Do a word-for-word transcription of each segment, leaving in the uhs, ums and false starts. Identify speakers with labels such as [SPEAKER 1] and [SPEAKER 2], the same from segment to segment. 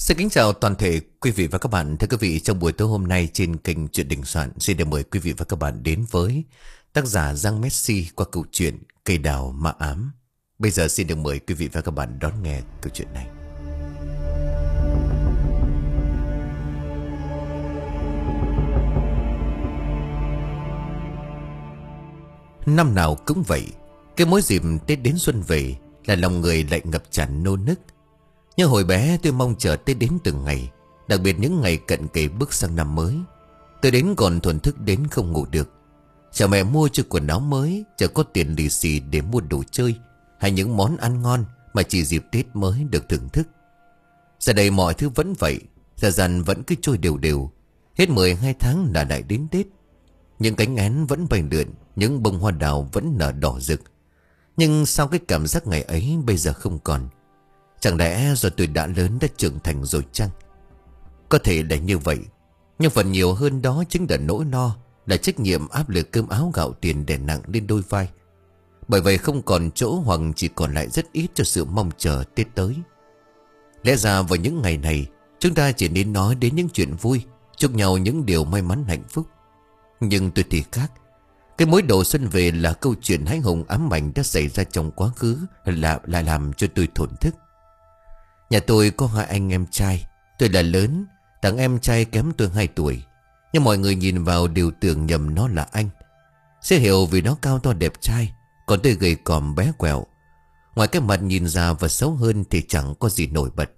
[SPEAKER 1] Xin kính chào toàn thể quý vị và các bạn. Thưa quý vị, trong buổi tối hôm nay trên kênh Chuyện Đình Soạn, xin được mời quý vị và các bạn đến với tác giả Giang Messi qua câu chuyện Cây Đào Ma Ám. Bây giờ xin được mời quý vị và các bạn đón nghe câu chuyện này. Năm nào cũng vậy, cái mỗi dịp Tết đến xuân về là lòng người lại ngập tràn nô nức. Nhưng hồi bé tôi mong chờ Tết đến từng ngày, đặc biệt những ngày cận kề bước sang năm mới. Tôi đến còn thuần thức đến không ngủ được. Chờ mẹ mua cho quần áo mới, chờ có tiền lì xì để mua đồ chơi hay những món ăn ngon mà chỉ dịp Tết mới được thưởng thức. Giờ đây mọi thứ vẫn vậy, thời gian vẫn cứ trôi đều đều. Hết mười hai tháng là lại đến Tết. Những cánh én vẫn bay lượn, những bông hoa đào vẫn nở đỏ rực. Nhưng sao cái cảm giác ngày ấy bây giờ không còn? Chẳng lẽ do tôi đã lớn, đã trưởng thành rồi chăng? Có thể là như vậy, nhưng phần nhiều hơn đó chính là nỗi lo, là trách nhiệm áp lực cơm áo gạo tiền đè nặng lên đôi vai. Bởi vậy không còn chỗ hoặc chỉ còn lại rất ít cho sự mong chờ Tết tới. Lẽ ra vào những ngày này, chúng ta chỉ nên nói đến những chuyện vui, chúc nhau những điều may mắn hạnh phúc. Nhưng tôi thì khác. Cái mối đầu xuân về là câu chuyện hãi hùng ám ảnh đã xảy ra trong quá khứ, là lại làm cho tôi thổn thức. Nhà tôi có hai anh em trai. Tôi là lớn, thằng em trai kém tôi hai tuổi. Nhưng mọi người nhìn vào đều tưởng nhầm nó là anh. Sẽ hiểu vì nó cao to đẹp trai, còn tôi gầy còm bé quẹo. Ngoài cái mặt nhìn già và xấu hơn thì chẳng có gì nổi bật.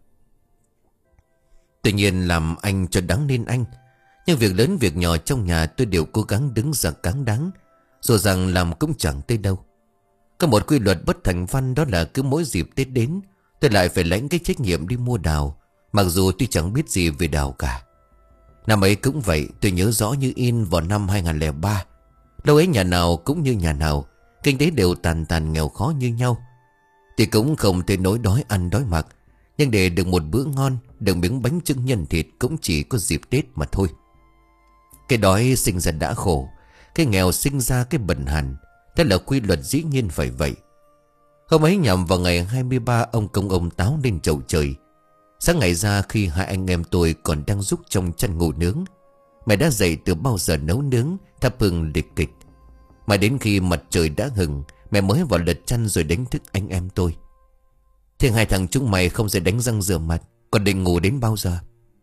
[SPEAKER 1] Tuy nhiên làm anh cho đáng nên anh. Nhưng việc lớn việc nhỏ trong nhà tôi đều cố gắng đứng ra cáng đáng, dù rằng làm cũng chẳng tới đâu. Có một quy luật bất thành văn, đó là cứ mỗi dịp Tết đến, tôi lại phải lãnh cái trách nhiệm đi mua đào, mặc dù tôi chẳng biết gì về đào cả. Năm ấy cũng vậy, tôi nhớ rõ như in vào năm hai không không ba. Đâu ấy nhà nào cũng như nhà nào, kinh tế đều tàn tàn nghèo khó như nhau. Thì cũng không thể nỗi đói ăn đói mặc, nhưng để được một bữa ngon, được miếng bánh chưng nhân thịt cũng chỉ có dịp Tết mà thôi. Cái đói sinh ra đã khổ, cái nghèo sinh ra cái bần hàn. Thế là quy luật dĩ nhiên phải vậy. Hôm ấy nhằm vào ngày hai mươi ba, ông công ông táo lên chầu trời. Sáng ngày ra khi hai anh em tôi còn đang rúc trong chăn ngủ nướng, mẹ đã dậy từ bao giờ nấu nướng, thắp hương liệt kịch. Mà đến khi mặt trời đã hừng, mẹ mới vào lật chăn rồi đánh thức anh em tôi. Thế hai thằng chúng mày không dậy đánh răng rửa mặt, còn định ngủ đến bao giờ?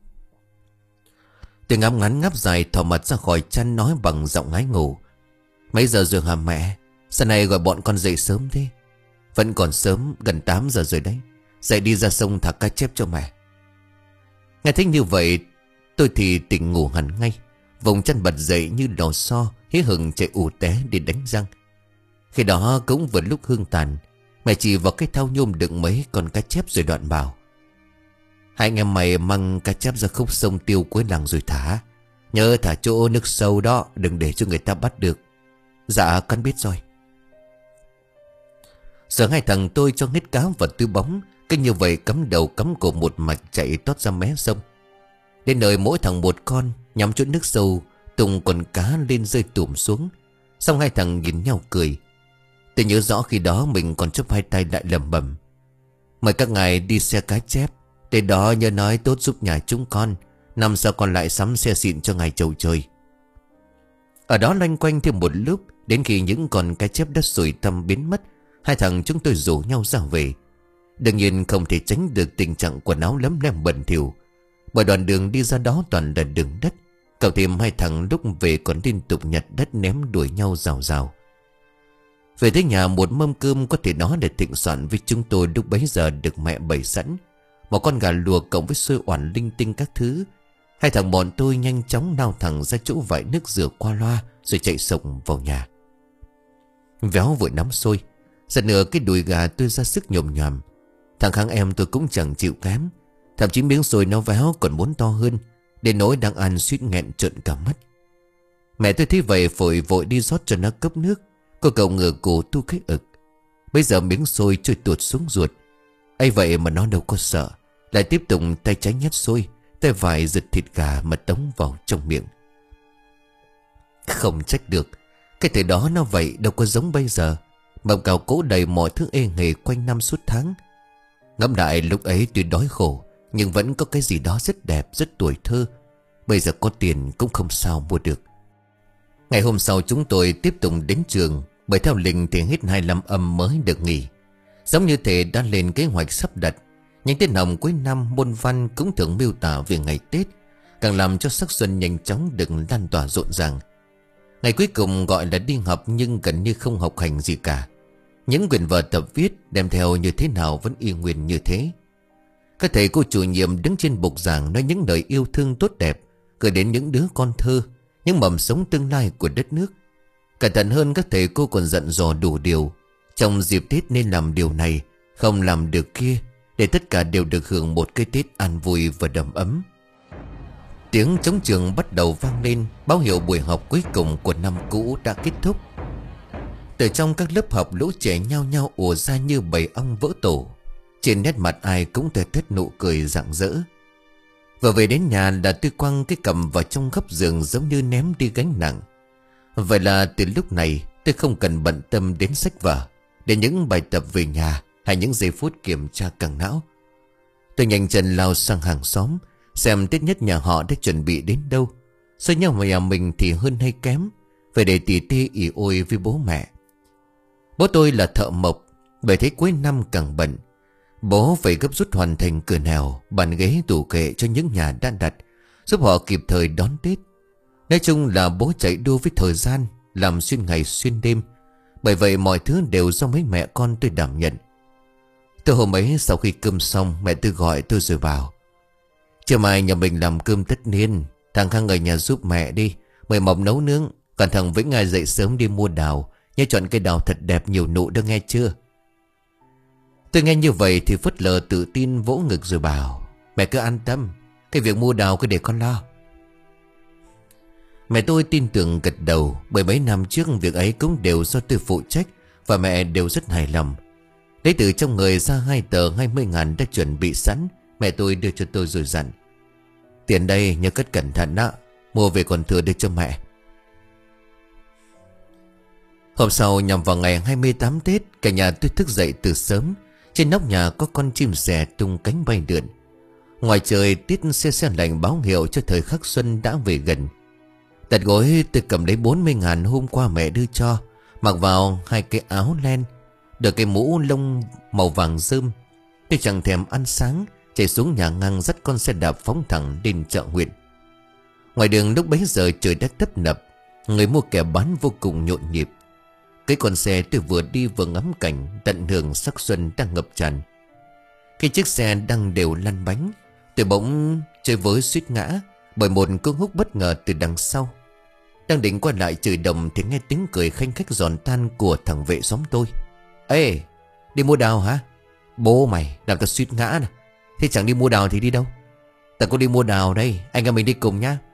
[SPEAKER 1] Tôi ngáp ngắn ngáp dài thò mặt ra khỏi chăn nói bằng giọng ngái ngủ. Mấy giờ rồi hả mẹ? Sáng nay gọi bọn con dậy sớm thế? Vẫn còn sớm, gần tám giờ rồi đấy. Dậy đi ra sông thả cá chép cho mẹ. Nghe thấy như vậy, tôi thì tỉnh ngủ hẳn ngay. Vùng chân bật dậy như lò xo, hí hửng chạy ù té đi đánh răng. Khi đó cũng vừa lúc hương tàn, mẹ chỉ vào cái thau nhôm đựng mấy con cá chép rồi đoạn bảo: hai anh em mày mang cá chép ra khúc sông Tiêu cuối làng rồi thả. Nhớ thả chỗ nước sâu đó, đừng để cho người ta bắt được. Dạ con biết rồi. Giờ hai thằng tôi cho hết cá vào túi bóng, cứ như vậy cắm đầu cắm cổ một mạch chạy tót ra mé sông. Đến nơi mỗi thằng một con, nhắm chỗ nước sâu, tung con cá lên rơi tụm xuống. Xong hai thằng nhìn nhau cười. Tôi nhớ rõ khi đó mình còn chắp hai tay lại lẩm bẩm: mời các ngài đi xe cá chép, để đó nhớ nói tốt giúp nhà chúng con, năm sau còn lại sắm xe xịn cho ngài chầu trời. Ở đó loanh quanh thêm một lúc, đến khi những con cá chép đất sủi tăm biến mất, hai thằng chúng tôi rủ nhau ra về. Đương nhiên không thể tránh được tình trạng quần áo lấm lem bẩn thỉu, bởi đoạn đường đi ra đó toàn là đường đất. Cậu thêm hai thằng lúc về còn liên tục nhặt đất ném đuổi nhau rào rào. Về tới nhà, một mâm cơm có thể nói là thịnh soạn với chúng tôi lúc bấy giờ được mẹ bày sẵn. Một con gà luộc cộng với xôi oản linh tinh các thứ. Hai thằng bọn tôi nhanh chóng lao thẳng ra chỗ vải nước rửa qua loa, rồi chạy sổng vào nhà. Véo vội nắm xôi, giật nửa cái đùi gà tôi ra sức nhồm nhòm. Thằng Khang em tôi cũng chẳng chịu kém, thậm chí miếng xôi nó véo còn muốn to hơn, đến nỗi đang ăn suýt nghẹn trợn cả mắt. Mẹ tôi thấy vậy vội vội đi rót cho nó cốc nước. Cô cậu ngửa cổ tu cái ực. Bây giờ miếng xôi trôi tuột xuống ruột. ấy vậy mà nó đâu có sợ, lại tiếp tục tay trái nhét xôi, tay phải giật thịt gà mà tống vào trong miệng. Không trách được, cái thời đó nó vậy đâu có giống bây giờ. Mộng cào cố đầy mọi thứ ê nghề quanh năm suốt tháng. Ngẫm lại lúc ấy tuy đói khổ, nhưng vẫn có cái gì đó rất đẹp, rất tuổi thơ. Bây giờ có tiền cũng không sao mua được. Ngày hôm sau chúng tôi tiếp tục đến trường, bởi theo lịch thì hết hai mươi lăm âm mới được nghỉ. Giống như thể đã lên kế hoạch sắp đặt. Những tiết học cuối năm môn văn cũng thường miêu tả về ngày Tết, càng làm cho sắc xuân nhanh chóng được lan tỏa rộn ràng. Ngày cuối cùng gọi là đi học nhưng gần như không học hành gì cả. Những quyển vở tập viết đem theo như thế nào vẫn y nguyên như thế. Các thầy cô chủ nhiệm đứng trên bục giảng nói những lời yêu thương tốt đẹp gửi đến những đứa con thơ, những mầm sống tương lai của đất nước. Cẩn thận hơn, các thầy cô còn dặn dò đủ điều. Trong dịp Tết nên làm điều này, không làm được kia, để tất cả đều được hưởng một cái Tết an vui và đầm ấm. Tiếng trống trường bắt đầu vang lên, báo hiệu buổi học cuối cùng của năm cũ đã kết thúc. Từ trong các lớp học, lũ trẻ nhao nhao ùa ra như bầy ong vỡ tổ. Trên nét mặt ai cũng tươi tét nụ cười rạng rỡ. Vừa về đến nhà là tôi quăng cái cầm vào trong góc giường giống như ném đi gánh nặng. Vậy là từ lúc này tôi không cần bận tâm đến sách vở, đến những bài tập về nhà hay những giây phút kiểm tra căng não. Tôi nhanh chân lao sang hàng xóm, xem Tết nhất nhà họ đã chuẩn bị đến đâu. So nhau mà nhà mình thì hơn hay kém, phải để tỉ tê ỉ ôi với bố mẹ. Bố tôi là thợ mộc, bởi thế cuối năm càng bận. Bố phải gấp rút hoàn thành cửa nẻo, bàn ghế tủ kệ cho những nhà đã đặt, giúp họ kịp thời đón Tết. Nói chung là bố chạy đua với thời gian, làm xuyên ngày xuyên đêm. Bởi vậy mọi thứ đều do mấy mẹ con tôi đảm nhận. Từ hôm ấy sau khi cơm xong, mẹ tôi gọi tôi rồi bảo: "Chiều mai nhà mình làm cơm tất niên, thằng Khang ở nhà giúp mẹ đi, mời Mộc nấu nướng. Còn thằng Vĩnh ai dậy sớm đi mua đào, nhớ chọn cây đào thật đẹp nhiều nụ đó nghe chưa?" Tôi nghe như vậy thì phớt lờ tự tin vỗ ngực rồi bảo: "Mẹ cứ an tâm, cái việc mua đào cứ để con lo." Mẹ tôi tin tưởng gật đầu, bởi mấy năm trước việc ấy cũng đều do tôi phụ trách, và mẹ đều rất hài lòng. Lấy từ trong người ra hai tờ hai mươi ngàn đã chuẩn bị sẵn, mẹ tôi đưa cho tôi rồi dặn: "Tiền đây nhớ cất cẩn thận đó, mua về còn thừa đưa cho mẹ." Hôm sau nhằm vào ngày hai mươi tám Tết, cả nhà tôi thức dậy từ sớm. Trên nóc nhà có con chim sẻ tung cánh bay lượn. Ngoài trời tiết se se lạnh báo hiệu cho thời khắc xuân đã về gần. Đặt gối tôi cầm lấy bốn mươi ngàn hôm qua mẹ đưa cho, mặc vào hai cái áo len, được cái mũ lông màu vàng rơm. Tôi chẳng thèm ăn sáng, chạy xuống nhà ngang dắt con xe đạp phóng thẳng đến chợ huyện. Ngoài đường lúc bấy giờ trời đã tấp nập, người mua kẻ bán vô cùng nhộn nhịp. Cái con xe tôi vừa đi vừa ngắm cảnh tận hưởng sắc xuân đang ngập tràn. Khi chiếc xe đang đều lăn bánh, tôi bỗng chơi với suýt ngã bởi một cú húc bất ngờ từ đằng sau. Đang định quay lại chửi đồng thì nghe tiếng cười khanh khách giòn tan của thằng vệ xóm tôi: "Ê, đi mua đào hả? Bố mày làm tao suýt ngã nè. Thế chẳng đi mua đào thì đi đâu? Tao có đi mua đào đây, anh em mình đi cùng nhá."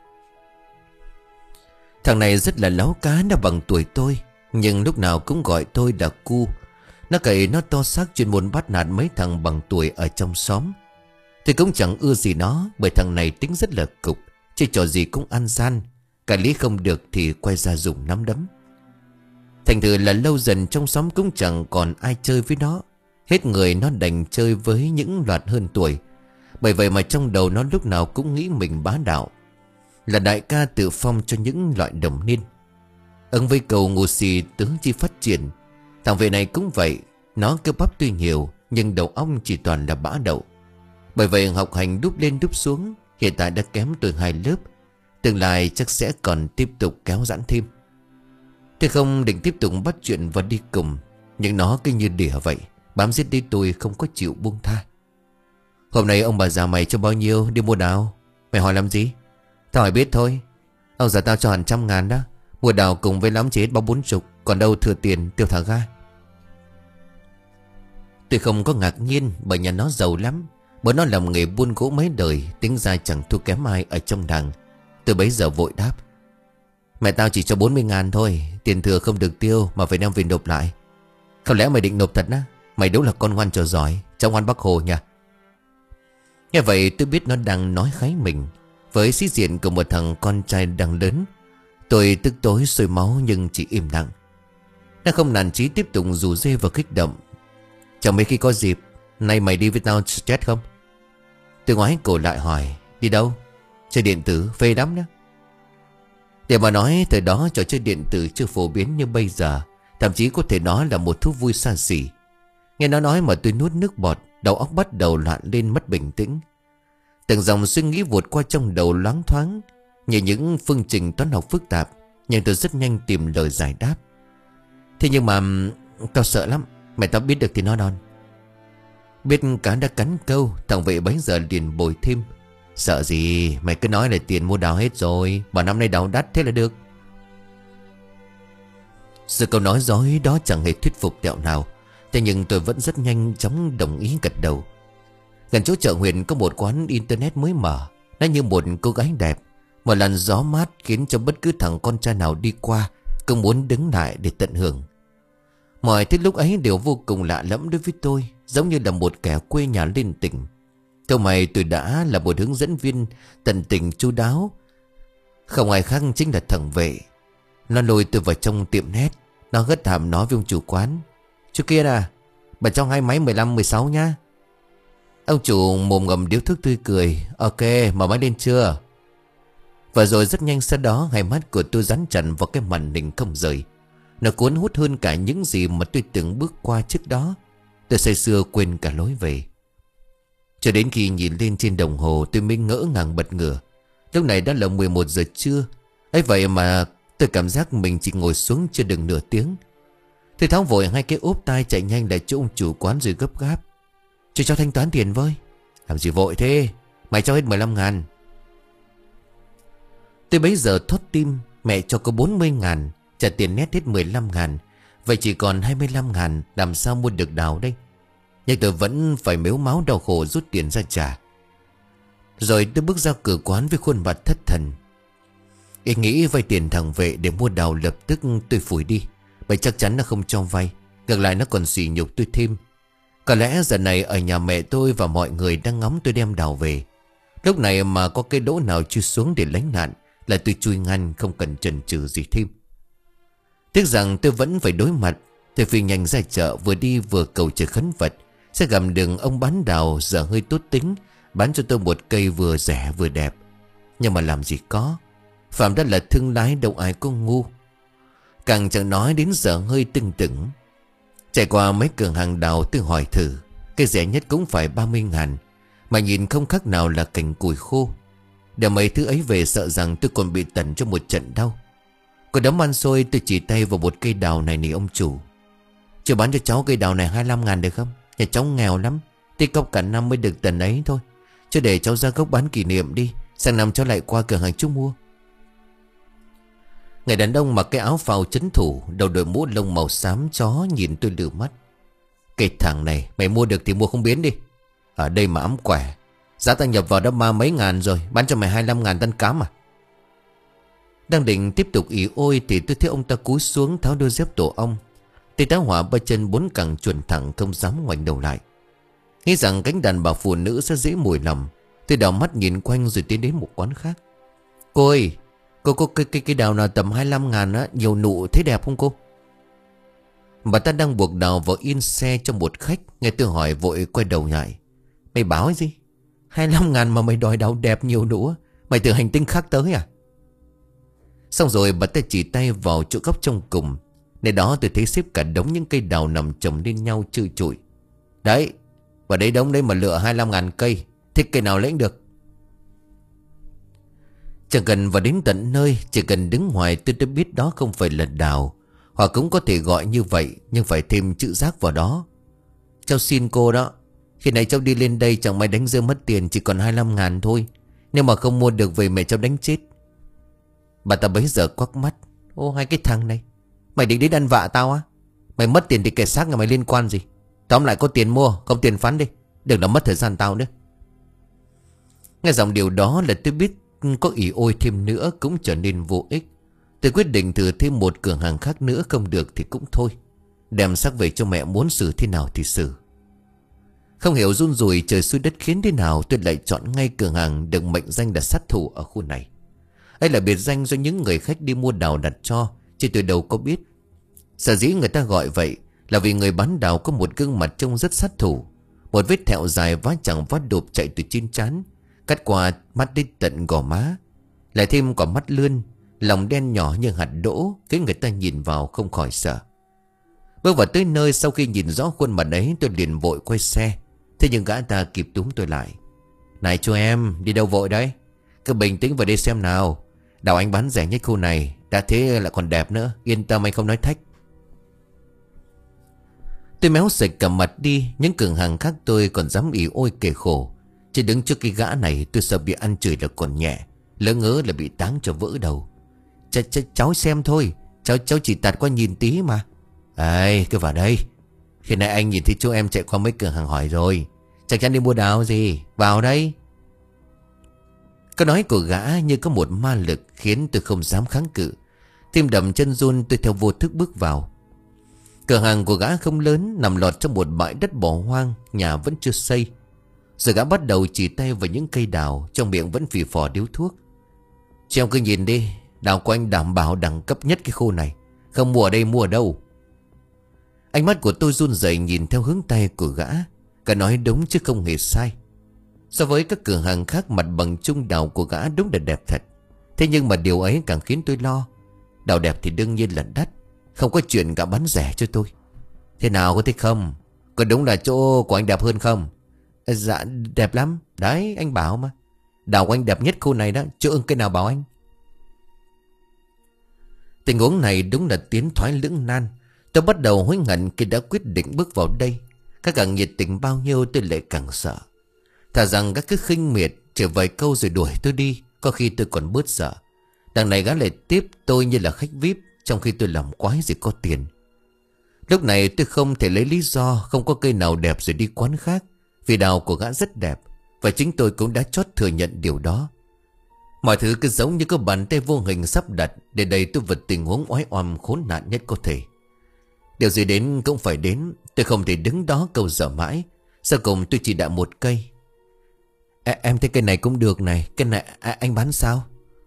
[SPEAKER 1] Thằng này rất là láo cá, nó bằng tuổi tôi, nhưng lúc nào cũng gọi tôi là cu. Nó cậy nó to xác chuyên môn bắt nạt mấy thằng bằng tuổi ở trong xóm. Tôi cũng chẳng ưa gì nó, bởi thằng này tính rất là cục, chơi trò gì cũng ăn gian, cả lý không được thì quay ra dùng nắm đấm. Thành thử là lâu dần trong xóm cũng chẳng còn ai chơi với nó. Hết người nó đành chơi với những loạt hơn tuổi. Bởi vậy mà trong đầu nó lúc nào cũng nghĩ mình bá đạo, là đại ca tự phong cho những loại đồng niên. Ứng với cầu ngu si tướng chi phát triển, thằng vệ này cũng vậy. Nó cơ bắp tuy nhiều nhưng đầu óc chỉ toàn là bã đậu. Bởi vậy học hành đúp lên đúp xuống, hiện tại đã kém tôi hai lớp. Tương lai chắc sẽ còn tiếp tục kéo giãn thêm. Tôi không định tiếp tục bắt chuyện và đi cùng, nhưng nó cứ như đỉa vậy, bám giết đi tôi không có chịu buông tha. "Hôm nay ông bà già mày cho bao nhiêu đi mua đào? Mày hỏi làm gì?" "Tao hỏi biết thôi. Ông già tao cho hẳn trăm ngàn đó. Mua đào cùng với lắm chỉ hết bao bốn chục, còn đâu thừa tiền tiêu thả ga." Tôi không có ngạc nhiên, bởi nhà nó giàu lắm. Bởi nó làm nghề buôn gỗ mấy đời, tính ra chẳng thua kém ai ở trong làng. Tôi bấy giờ vội đáp: "Mẹ tao chỉ cho bốn mươi ngàn thôi, tiền thừa không được tiêu mà phải đem về nộp lại." "Không lẽ mày định nộp thật á? Mày đúng là con ngoan trò giỏi, cháu ngoan Bác Hồ nha." Nghe vậy tôi biết nó đang nói khái mình. Với sĩ diện của một thằng con trai đang lớn, tôi tức tối sôi máu nhưng chỉ im lặng. Nó không nản chí tiếp tục rủ rê và kích động: "Chẳng mấy khi có dịp, nay mày đi với tao stress không?" Tôi ngoái cổ lại hỏi: Đi đâu? Chơi điện tử phê lắm đó. Để mà nói thời đó trò chơi điện tử chưa phổ biến như bây giờ, thậm chí có thể nói là một thú vui xa xỉ. Nghe nó nói mà tôi nuốt nước bọt, đầu óc bắt đầu loạn lên mất bình tĩnh. Từng dòng suy nghĩ vụt qua trong đầu loáng thoáng như những phương trình toán học phức tạp, nhưng tôi rất nhanh tìm lời giải đáp. Thế nhưng mà tao sợ lắm. Mày tao biết được thì nó non. Biết cá đã cắn câu, thằng vệ bấy giờ liền bồi thêm: Sợ gì, mày cứ nói là tiền mua đào hết rồi, mà năm nay đào đắt thế là được. Sự câu nói dối đó chẳng hề thuyết phục tẹo nào. Thế nhưng tôi vẫn rất nhanh chóng đồng ý gật đầu. Gần chỗ chợ huyện có một quán internet mới mở. Nó như một cô gái đẹp, một làn gió mát khiến cho bất cứ thằng con trai nào đi qua cũng muốn đứng lại để tận hưởng. Mọi thứ lúc ấy đều vô cùng lạ lẫm đối với tôi, giống như là một kẻ quê nhà lên tỉnh. Câu mày tôi đã là một hướng dẫn viên tận tình chu đáo. Không ai khác chính là thằng vệ. Nó lôi tôi vào trong tiệm net. Nó hất hàm nói với ông chủ quán: Chú kia à, bà cho hai máy mười lăm mười sáu nhá. Ông chủ mồm ngầm điếu thuốc tươi cười: Ok, mở máy lên chưa? Và rồi rất nhanh sau đó hai mắt của tôi dán chặt vào cái màn hình không rời. Nó cuốn hút hơn cả những gì mà tôi từng bước qua trước đó. Tôi say sưa quên cả lối về. Cho đến khi nhìn lên trên đồng hồ tôi mới ngỡ ngàng bật ngửa. Lúc này đã là mười một giờ trưa. Ấy vậy mà tôi cảm giác mình chỉ ngồi xuống chưa được nửa tiếng. Tôi tháo vội hai cái ốp tai chạy nhanh lại chỗ ông chủ quán rồi gấp gáp: Cho cháu thanh toán tiền với. Làm gì vội thế, mày cho hết mười lăm ngàn. Tôi bấy giờ thốt tim: Mẹ cho có bốn mươi ngàn, trả tiền nét hết mười lăm ngàn, vậy chỉ còn hai mươi lăm ngàn, làm sao mua được đào đây? Nhưng tôi vẫn phải mếu máu đau khổ rút tiền ra trả. Rồi tôi bước ra cửa quán với khuôn mặt thất thần. Ý nghĩ vay tiền thằng vệ để mua đào lập tức tôi phủi đi. Bởi chắc chắn nó không cho vay, ngược lại nó còn sỉ nhục tôi thêm. Có lẽ giờ này ở nhà mẹ tôi và mọi người đang ngóng tôi đem đào về. Lúc này mà có cái đỗ nào chui xuống để lánh nạn là tôi chui ngăn, không cần chần chừ gì thêm. Tiếc rằng tôi vẫn phải đối mặt. Tôi phi nhanh ra chợ, vừa đi vừa cầu trời khấn vật sẽ gặp đường ông bán đào giờ hơi tốt tính, bán cho tôi một cây vừa rẻ vừa đẹp. Nhưng mà làm gì có, Phạm đã là thương lái, đâu ai có ngu. Càng chẳng nói đến giờ hơi tưng tửng. Chạy qua mấy cửa hàng đào tôi hỏi thử, cái rẻ nhất cũng phải ba mươi ngàn, mà nhìn không khác nào là cành củi khô. Để mấy thứ ấy về sợ rằng tôi còn bị tẩn cho một trận đau. Có đấm ăn xôi tôi chỉ tay vào một cây đào này nỉ ông chủ: Cho bán cho cháu cây đào này hai mươi lăm ngàn được không? Nhà cháu nghèo lắm, tích cóp cả năm mới được tần ấy thôi. Chứ để cháu ra gốc bán kỷ niệm đi, sang năm cháu lại qua cửa hàng chú mua. Người đàn ông mặc cái áo phao trấn thủ, đầu đội mũ lông màu xám chó nhìn tôi lừ mắt: Cái thằng này mày mua được thì mua không biến đi. Ở đây mà ấm quẻ, giá ta nhập vào đã ba mấy ngàn rồi, bán cho mày hai mươi lăm ngàn tân cám à? Đang định tiếp tục ỉ ôi thì tôi thấy ông ta cúi xuống tháo đôi dép tổ ong. Tay tá hỏa ba chân bốn cẳng chuẩn thẳng, không dám ngoảnh đầu lại. Nghĩ rằng cánh đàn bà phụ nữ sẽ dễ mùi lòng, tôi đảo mắt nhìn quanh rồi tiến đến một quán khác. Cô ơi, cô có cái, cái, cái đào nào tầm hai mươi lăm ngàn á, nhiều nụ thấy đẹp không cô? Bà ta đang buộc đào vào yên xe cho một khách. Nghe tôi hỏi vội quay đầu lại: Mày báo cái gì? hai mươi lăm ngàn mà mày đòi đào đẹp nhiều nụ? Mày từ hành tinh khác tới à? Xong rồi bà ta chỉ tay vào chỗ góc trong cùng. Nơi đó tôi thấy xếp cả đống những cây đào nằm chồng lên nhau trơ trụi. Đấy, và đấy đống đấy mà lựa hai mươi lăm ngàn cây, thích cây nào lấy được. Chẳng cần vào đến tận nơi, chỉ cần đứng ngoài tôi đã biết đó không phải là đào. Hoặc cũng có thể gọi như vậy, nhưng phải thêm chữ giác vào đó. Cháu xin cô đó, khi này cháu đi lên đây chẳng may đánh rơi mất tiền, chỉ còn hai mươi lăm ngàn thôi. Nếu mà không mua được về mẹ cháu đánh chết. Bà ta bấy giờ quắc mắt: Ô hai cái thằng này, mày định đến ăn vạ tao á? Mày mất tiền thì kẻ xác nhà mày liên quan gì? Tóm lại có tiền mua, không tiền phán đi, đừng làm mất thời gian tao nữa. Nghe giọng điều đó là tôi biết có ỉ ôi thêm nữa cũng trở nên vô ích. Tôi quyết định thử thêm một cửa hàng khác nữa, không được thì cũng thôi, đem xác về cho mẹ, muốn xử thế nào thì xử. Không hiểu run rủi trời xui đất khiến thế nào, tôi lại chọn ngay cửa hàng được mệnh danh là sát thủ ở khu này. Ấy là biệt danh do những người khách đi mua đào đặt cho, chứ tôi đâu có biết. Sở dĩ người ta gọi vậy là vì người bán đào có một gương mặt trông rất sát thủ. Một vết thẹo dài vá chẳng vá đụp chạy từ trên trán, cắt qua mắt đến tận gò má. Lại thêm quả mắt lươn, lòng đen nhỏ như hạt đỗ, khiến người ta nhìn vào không khỏi sợ. Bước vào tới nơi, sau khi nhìn rõ khuôn mặt ấy, tôi liền vội quay xe. Thế nhưng gã ta kịp túm tôi lại. Này chú em, đi đâu vội đấy? Cứ bình tĩnh vào đây xem nào. Đào anh bán rẻ nhất khu này, đã thế lại còn đẹp nữa. Yên tâm, anh không nói thách. Tôi méo sạch cả mặt đi. Những cửa hàng khác tôi còn dám ỉ ôi kể khổ, chứ đứng trước cái gã này tôi sợ bị ăn chửi là còn nhẹ, lỡ ngớ là bị táng cho vỡ đầu. Ch ch Cháu xem thôi, Cháu cháu chỉ tạt qua nhìn tí mà. Ấy, cứ vào đây. Khi nãy anh nhìn thấy chú em chạy qua mấy cửa hàng hỏi rồi, chắc chắn đi mua đào gì. Vào đây. Câu nói của gã như có một ma lực khiến tôi không dám kháng cự. Tim đập chân run, tôi theo vô thức bước vào. Cửa hàng của gã không lớn, nằm lọt trong một bãi đất bỏ hoang, nhà vẫn chưa xây. Rồi gã bắt đầu chỉ tay vào những cây đào, trong miệng vẫn phì phò điếu thuốc. Chị em cứ nhìn đi, đào của anh đảm bảo đẳng cấp nhất cái khu này. Không mua ở đây mua ở đâu. Ánh mắt của tôi run rẩy nhìn theo hướng tay của gã. Gã nói đúng chứ không hề sai. So với các cửa hàng khác, mặt bằng chung đào của gã đúng là đẹp thật. Thế nhưng mà điều ấy càng khiến tôi lo. Đào đẹp thì đương nhiên là đắt, không có chuyện gã bán rẻ cho tôi. Thế nào, có thích không? Có đúng là chỗ của anh đẹp hơn không? Dạ đẹp lắm. Đấy anh bảo mà. Đào của anh đẹp nhất khu này đó. Chỗ ưng cây nào bảo anh. Tình huống này đúng là tiến thoái lưỡng nan. Tôi bắt đầu hối hận khi đã quyết định bước vào đây. Các càng nhiệt tình bao nhiêu tôi lại càng sợ. Thà rằng các cứ khinh miệt, chỉ vài câu rồi đuổi tôi đi, có khi tôi còn bớt sợ. Đằng này gã lại tiếp tôi như là khách vi ai pi, trong khi tôi làm quái gì có tiền. Lúc này tôi không thể lấy lý do không có cây nào đẹp rồi đi quán khác, vì đào của gã rất đẹp, và chính tôi cũng đã chót thừa nhận điều đó. Mọi thứ cứ giống như có bàn tay vô hình sắp đặt để đẩy tôi vào tình huống oái oăm khốn nạn nhất có thể. Điều gì đến cũng phải đến. Tôi không thể đứng đó câu dở mãi. Sau cùng tôi chỉ đạo một cây. À, em thấy cây này cũng được này. Cây này à, anh bán sao?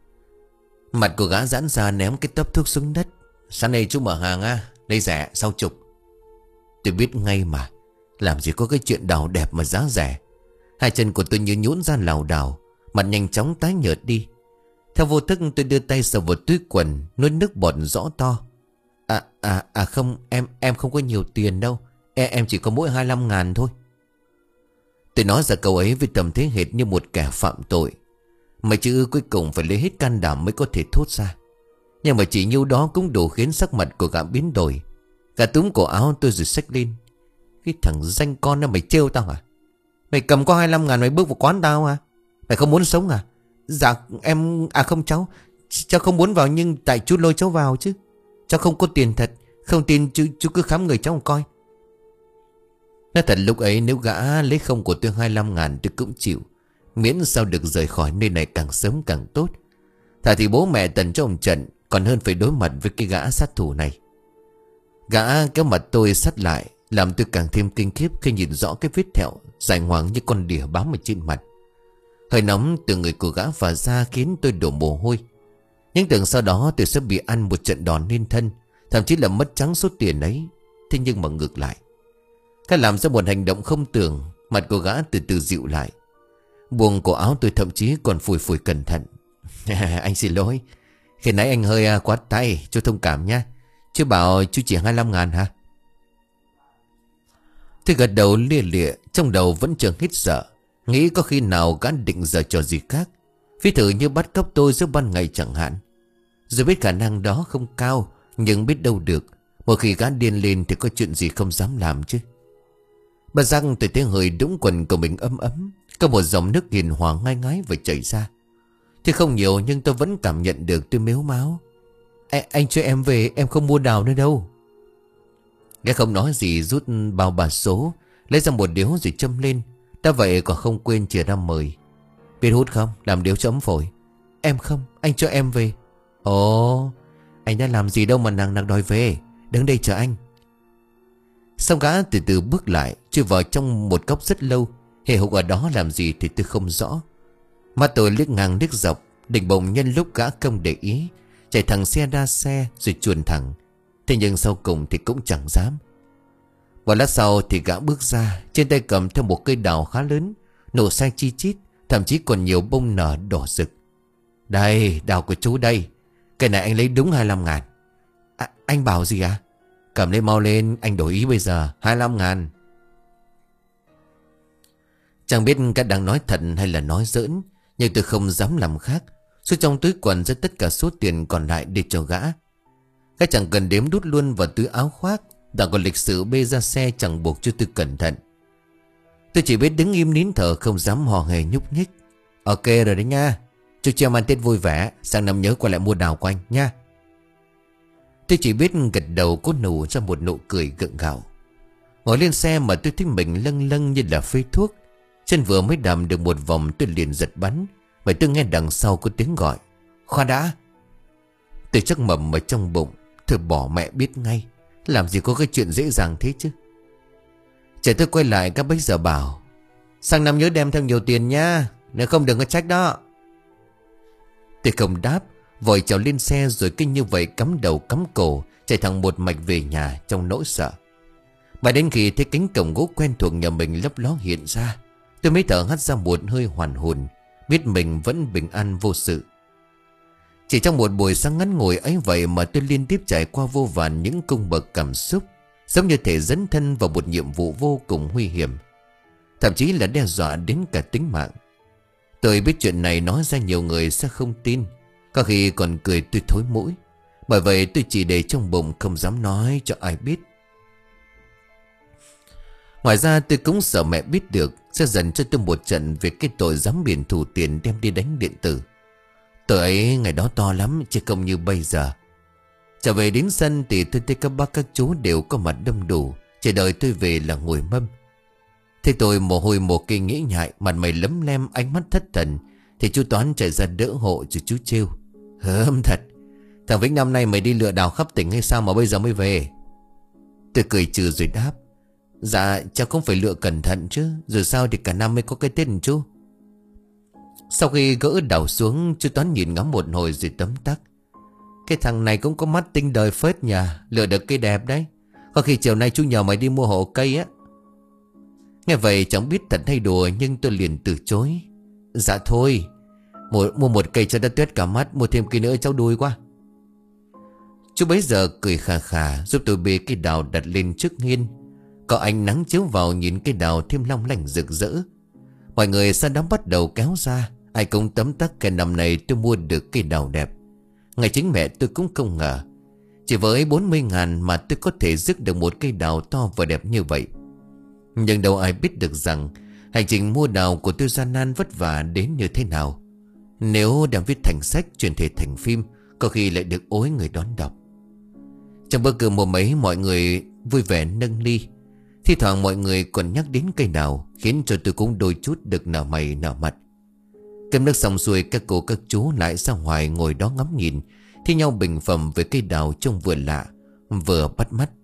[SPEAKER 1] Mặt của gã giãn ra ném cái tấp thuốc xuống đất. Sáng nay chú mở hàng à? Đây rẻ sáu chục. Tôi biết ngay mà. Làm gì có cái chuyện đào đẹp mà giá rẻ. Hai chân của tôi như nhũn ra lảo đảo, mặt nhanh chóng tái nhợt đi. Theo vô thức tôi đưa tay sờ vào túi quần, nuốt nước bọt rõ to. À à à không, em em không có nhiều tiền đâu. Em, em chỉ có mỗi hai mươi lăm ngàn thôi. Tôi nói ra câu ấy với tâm thế hệt như một kẻ phạm tội. Mấy chữ cuối cùng phải lấy hết can đảm mới có thể thốt ra. Nhưng mà chỉ nhiêu đó cũng đủ khiến sắc mặt của gã biến đổi. Gã túm cổ áo tôi rồi xách lên. Cái thằng danh con đó, mày trêu tao à? Mày cầm có hai mươi lăm ngàn mày bước vào quán tao à? Mày không muốn sống à? Dạ em... À không cháu Cháu không muốn vào, nhưng tại chú lôi cháu vào chứ. Cháu không có tiền thật. Không tin chú, chú cứ khám người cháu coi. Nói thật lúc ấy nếu gã lấy không của tôi hai mươi lăm ngàn tôi cũng chịu. Miễn sao được rời khỏi nơi này càng sớm càng tốt. Thà thì bố mẹ tần cho ông trận, còn hơn phải đối mặt với cái gã sát thủ này. Gã kéo mặt tôi sát lại, làm tôi càng thêm kinh khiếp khi nhìn rõ cái vết thẹo dài ngoằng như con đỉa bám ở trên mặt. Hơi nóng từ người của gã phả ra khiến tôi đổ mồ hôi. Nhưng tưởng sau đó tôi sẽ bị ăn một trận đòn nên thân, thậm chí là mất trắng số tiền ấy. Thế nhưng mà ngược lại, gã làm ra một hành động không tưởng. Mặt của gã từ từ dịu lại, buông cổ áo tôi, thậm chí còn phủi phủi cẩn thận. Anh xin lỗi, khi nãy anh hơi quát tay, chú thông cảm nha. Chứ bảo chú chỉ hai mươi lăm ngàn hả? Tôi gật đầu lia lịa, trong đầu vẫn chưa hết sợ. Nghĩ có khi nào gã định giờ trò gì khác, ví thử như bắt cóc tôi giữa ban ngày chẳng hạn. Rồi biết khả năng đó không cao, nhưng biết đâu được, một khi gã điên lên thì có chuyện gì không dám làm chứ. Bà răng tôi thấy hơi đũng quần của mình ấm ấm. Có một dòng nước hiền hòa ngai ngái vừa chảy ra. Thì không nhiều nhưng tôi vẫn cảm nhận được tôi mếu máo. À, anh cho em về, em không mua đào nữa đâu. Gã không nói gì, rút bao bà số, lấy ra một điếu rồi châm lên. Đã vậy còn không quên chìa ra mời. Biết hút không? Làm điếu cho ấm phổi. Em không, anh cho em về. Ồ, anh đã làm gì đâu mà nàng nàng đòi về. Đứng đây chờ anh. Xong gã từ từ bước lại, chui vào trong một góc rất lâu. Hề hục ở đó làm gì thì tôi không rõ. Mắt tôi liếc ngang liếc dọc, định bụng nhân lúc gã không để ý, chạy thẳng xe ra xe rồi chuồn thẳng. Thế nhưng sau cùng thì cũng chẳng dám. Và lát sau thì gã bước ra, trên tay cầm theo một cây đào khá lớn, nổ sai chi chít, thậm chí còn nhiều bông nở đỏ rực. Đây, đào của chú đây. Cái này anh lấy đúng hai mươi lăm ngàn. À, anh bảo gì à? Cầm lên mau lên, anh đổi ý bây giờ. hai mươi lăm ngàn. Chẳng biết các đang nói thật hay là nói giỡn, nhưng tôi không dám làm khác. Số trong túi quần ra tất cả số tiền còn lại để cho gã. Các chẳng cần đếm đút luôn vào túi áo khoác. Đã có lịch sự bê ra xe chẳng buộc cho tôi cẩn thận. Tôi chỉ biết đứng im nín thở, không dám hò hề nhúc nhích. Ok rồi đấy nha. Chúc chị em ăn Tết vui vẻ. Sang năm nhớ quay lại mua đào của anh nha. Tôi chỉ biết gật đầu cố nụ ra một nụ cười gượng gạo. Ngồi lên xe mà tôi thấy mình lâng lâng như là phê thuốc. Chân vừa mới đầm được một vòng tôi liền giật bắn. Bởi tôi nghe đằng sau có tiếng gọi. Khoan đã. Tôi chắc mầm ở trong bụng. Thôi bỏ mẹ biết ngay. Làm gì có cái chuyện dễ dàng thế chứ. Trẻ tôi quay lại các bấy giờ bảo. Sang năm nhớ đem theo nhiều tiền nha. Nếu không đừng có trách đó. Tôi không đáp, vội trèo lên xe rồi kinh như vậy cắm đầu cắm cổ chạy thẳng một mạch về nhà trong nỗi sợ. Mà đến khi thấy cánh cổng gỗ quen thuộc nhà mình lấp ló hiện ra, tôi mới thở hắt ra một hơi hoàn hồn, biết mình vẫn bình an vô sự. Chỉ trong một buổi sáng ngắn ngủi ấy vậy mà tôi liên tiếp trải qua vô vàn những cung bậc cảm xúc, giống như thể dấn thân vào một nhiệm vụ vô cùng nguy hiểm, thậm chí là đe dọa đến cả tính mạng. Tôi biết chuyện này nói ra nhiều người sẽ không tin, có khi còn cười tôi thối mũi. Bởi vậy tôi chỉ để trong bụng không dám nói cho ai biết. Ngoài ra tôi cũng sợ mẹ biết được sẽ dần cho tôi một trận về cái tội dám biển thủ tiền đem đi đánh điện tử. Tội ấy ngày đó to lắm chứ không như bây giờ. Trở về đến sân thì tôi thấy các bác các chú đều có mặt đông đủ, chờ đợi tôi về là ngồi mâm. Thế tôi mồ hôi một cây nghĩ nhại, mặt mày lấm lem, ánh mắt thất thần, thì chú Toán chạy ra đỡ hộ cho chú trêu. Hớm thật, thằng Vĩnh năm nay mày đi lừa đảo khắp tỉnh hay sao mà bây giờ mới về? Tôi cười trừ rồi đáp. Dạ cháu cũng phải lựa cẩn thận chứ, dù sao thì cả năm mới có cái Tết chú. Sau khi gỡ đảo xuống, chú Toán nhìn ngắm một hồi rồi tấm tắc. Cái thằng này cũng có mắt tinh đời phết nhà, lựa được cây đẹp đấy. Có khi chiều nay chú nhờ mày đi mua hộ cây á. Nghe vậy chẳng biết thật hay đùa, nhưng tôi liền từ chối. Dạ thôi, mua, mua một cây cho đất tuyết cả mắt, mua thêm cây nữa cháu đuôi quá. Chú bấy giờ cười khà khà giúp tôi bê cây đào đặt lên trước hiên. Có ánh nắng chiếu vào nhìn cây đào thêm long lanh rực rỡ. Mọi người sau đó bắt đầu kéo ra, ai cũng tấm tắc cái năm này tôi mua được cây đào đẹp. Ngay chính mẹ tôi cũng không ngờ, chỉ với bốn mươi ngàn mà tôi có thể rước được một cây đào to và đẹp như vậy. Nhưng đâu ai biết được rằng hành trình mua đào của tôi gian nan vất vả đến như thế nào. Nếu đem viết thành sách, chuyển thể thành phim, có khi lại được ối người đón đọc. Trong bữa cơm hôm ấy, mọi người vui vẻ nâng ly. Thi thoảng mọi người còn nhắc đến cây đào, khiến cho tôi cũng đôi chút được nở mày nở mặt. Cơm nước xong xuôi, các cô các chú lại ra ngoài ngồi đó ngắm nhìn, thi nhau bình phẩm về cây đào trông vừa lạ vừa bắt mắt.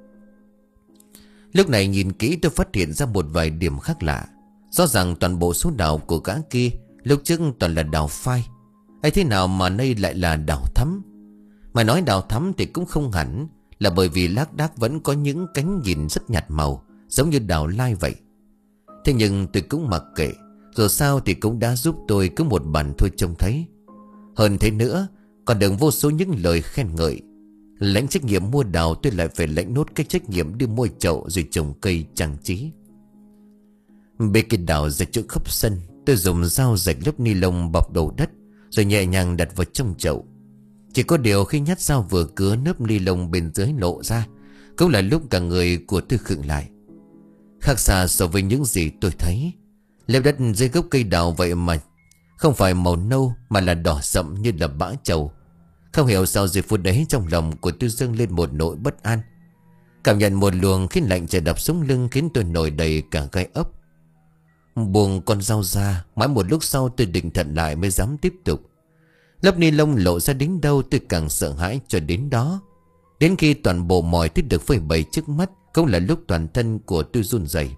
[SPEAKER 1] Lúc này nhìn kỹ tôi phát hiện ra một vài điểm khác lạ. Rõ ràng toàn bộ số đào của gã kia lúc trước toàn là đào phai, ấy thế nào mà nay lại là đào thắm. Mà nói đào thắm thì cũng không hẳn, là bởi vì lác đác vẫn có những cánh nhìn rất nhạt màu, giống như đào lai vậy. Thế nhưng tôi cũng mặc kệ, dù sao thì cũng đã giúp tôi cứ một bàn thôi trông thấy. Hơn thế nữa, còn được vô số những lời khen ngợi. Lãnh trách nhiệm mua đào, tôi lại phải lãnh nốt cái trách nhiệm đi mua chậu rồi trồng cây trang trí. Bê cây đào ra chỗ khắp sân, tôi dùng dao rạch lớp ni lông bọc đầu đất, rồi nhẹ nhàng đặt vào trong chậu. Chỉ có điều khi nhát dao vừa cứa lớp ni lông bên dưới lộ ra, cũng là lúc cả người của tôi khựng lại. Khác xa so với những gì tôi thấy, lớp đất dưới gốc cây đào vậy mà không phải màu nâu mà là đỏ sậm như là bã trầu. Không hiểu sao giây phút đấy trong lòng của tôi dâng lên một nỗi bất an. Cảm nhận một luồng khí lạnh chạy đập xuống lưng khiến tôi nổi đầy cả gai ốc. Buông con dao ra, mãi một lúc sau tôi định thần lại mới dám tiếp tục. Lớp ni lông lộ ra đến đâu tôi càng sợ hãi cho đến đó. Đến khi toàn bộ mọi thứ được phơi bày trước mắt, cũng là lúc toàn thân của tôi run rẩy.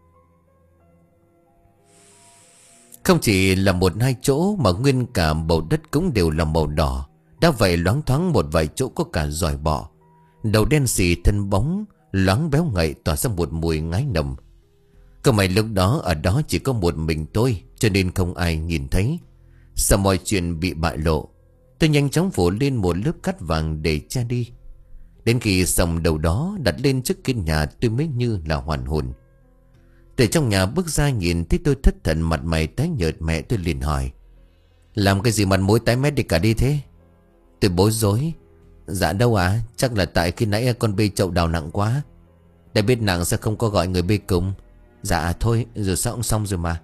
[SPEAKER 1] Không chỉ là một hai chỗ mà nguyên cả bầu đất cũng đều là màu đỏ. Đã vậy loáng thoáng một vài chỗ có cả giòi bọ, đầu đen xì thân bóng, loáng béo ngậy tỏa ra một mùi ngái nồng. Cơ may lúc đó ở đó chỉ có một mình tôi, cho nên không ai nhìn thấy. Sợ mọi chuyện bị bại lộ, tôi nhanh chóng phủ lên một lớp cát vàng để che đi. Đến khi xong đầu đó đặt lên trước kiên nhà, tôi mới như là hoàn hồn. Từ trong nhà bước ra nhìn thấy tôi thất thần, mặt mày tái nhợt, mẹ tôi liền hỏi: làm cái gì mặt mũi tái mét đi cả đi thế? Tôi bối rối: dạ đâu à, chắc là tại khi nãy con bê chậu đào nặng quá. Để biết nặng sẽ không có gọi người bê cùng. Dạ thôi, rồi sao cũng xong rồi mà.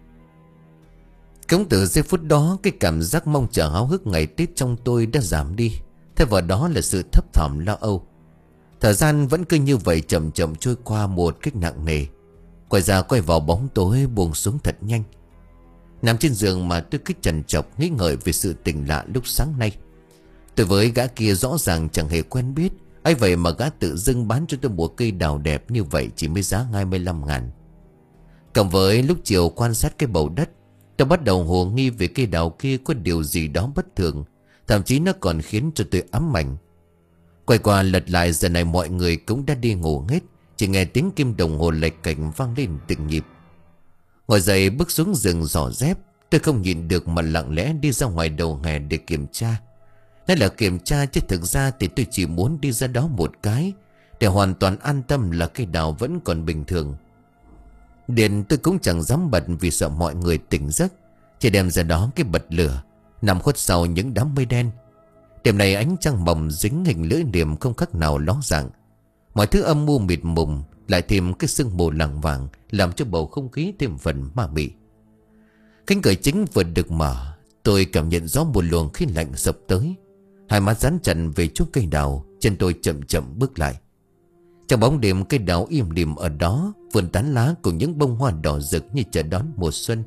[SPEAKER 1] Cũng từ giây phút đó, cái cảm giác mong chờ háo hức ngày Tết trong tôi đã giảm đi. Thay vào đó là sự thấp thỏm lo âu. Thời gian vẫn cứ như vậy chậm chậm trôi qua một cách nặng nề. Quay ra quay vào bóng tối buông xuống thật nhanh. Nằm trên giường mà tôi cứ trằn trọc nghĩ ngợi về sự tình lạ lúc sáng nay. Tôi với gã kia rõ ràng chẳng hề quen biết, ấy vậy mà gã tự dưng bán cho tôi một cây đào đẹp như vậy chỉ mới giá hai mươi lăm ngàn. Cộng với lúc chiều quan sát cái bầu đất, tôi bắt đầu hồ nghi về cây đào kia có điều gì đó bất thường. Thậm chí nó còn khiến cho tôi ám ảnh. Quay qua lật lại, giờ này mọi người cũng đã đi ngủ hết, chỉ nghe tiếng kim đồng hồ lệch cạch vang lên từng nhịp. Ngồi dậy bước xuống giường dò dép, tôi không nhìn được mà lặng lẽ đi ra ngoài đầu hè để kiểm tra. Nói là kiểm tra chứ thực ra thì tôi chỉ muốn đi ra đó một cái, để hoàn toàn an tâm là cây đào vẫn còn bình thường. Điện tôi cũng chẳng dám bật vì sợ mọi người tỉnh giấc, chỉ đem ra đó cái bật lửa nằm khuất sau những đám mây đen. Đêm này ánh trăng mỏng dính hình lưỡi liềm không khác nào ló dạng. Mọi thứ âm mưu mịt mùng, lại thêm cái sương mù lằng vàng, làm cho bầu không khí thêm phần ma mị. Cánh cửa chính vừa được mở, tôi cảm nhận rõ một luồng khí lạnh sập tới. Hai mắt dán chặt về chỗ cây đào, chân tôi chậm chậm bước lại. Trong bóng đêm, cây đào im lìm ở đó, vườn tán lá cùng những bông hoa đỏ rực như chờ đón mùa xuân.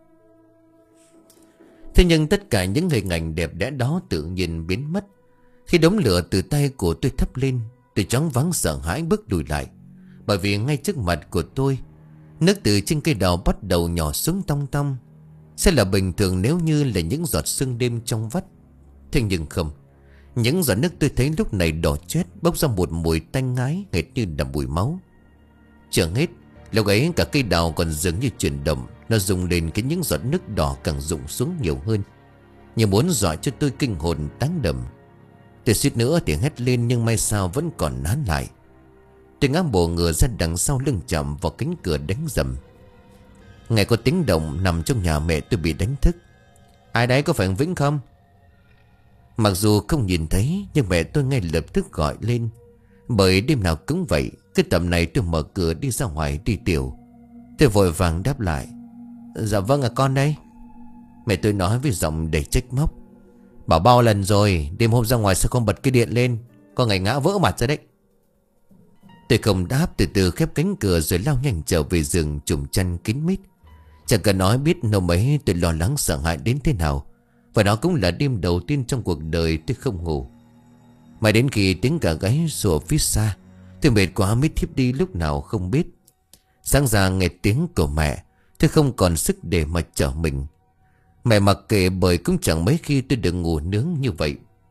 [SPEAKER 1] Thế nhưng tất cả những hình ảnh đẹp đẽ đó tự nhiên biến mất khi đống lửa từ tay của tôi thắp lên. Tôi choáng váng sợ hãi bước lùi lại, bởi vì ngay trước mặt của tôi, nước từ trên cây đào bắt đầu nhỏ xuống tong tong. Sẽ là bình thường nếu như là những giọt sương đêm trong vắt. Thế nhưng không, những giọt nước tôi thấy lúc này đỏ chét, bốc ra một mùi tanh ngái hệt như là mùi máu. Chưa hết, lúc ấy cả cây đào còn dường như chuyển động, nó rung lên cái những giọt nước đỏ càng rụng xuống nhiều hơn, như muốn dọa cho tôi kinh hồn táng đầm. Tôi suýt nữa thì hét lên, nhưng may sao vẫn còn nán lại. Tôi ngã bổ ngửa ra đằng sau lưng chạm vào cánh cửa đánh rầm. Nghe có tiếng động nằm trong nhà, mẹ tôi bị đánh thức. Ai đấy, có phải Vĩnh không? Mặc dù không nhìn thấy, nhưng mẹ tôi ngay lập tức gọi lên. Bởi đêm nào cũng vậy, cái tầm này tôi mở cửa đi ra ngoài đi tiểu. Tôi vội vàng đáp lại: dạ vâng ạ, con đây. Mẹ tôi nói với giọng đầy trách móc: bảo bao lần rồi, đêm hôm ra ngoài sao không bật cái điện lên, con ngày ngã vỡ mặt ra đấy. Tôi không đáp, từ từ khép cánh cửa rồi lao nhanh trở về giường, trùm chăn kín mít. Chẳng cần nói biết hôm ấy tôi lo lắng sợ hãi đến thế nào. Và đó cũng là đêm đầu tiên trong cuộc đời tôi không ngủ. Mãi đến khi tiếng gà gáy sủa phía xa, tôi mệt quá mới thiếp đi lúc nào không biết. Sáng ra nghe tiếng của mẹ, tôi không còn sức để mà chở mình. Mẹ mặc kệ, bởi cũng chẳng mấy khi tôi được ngủ nướng như vậy.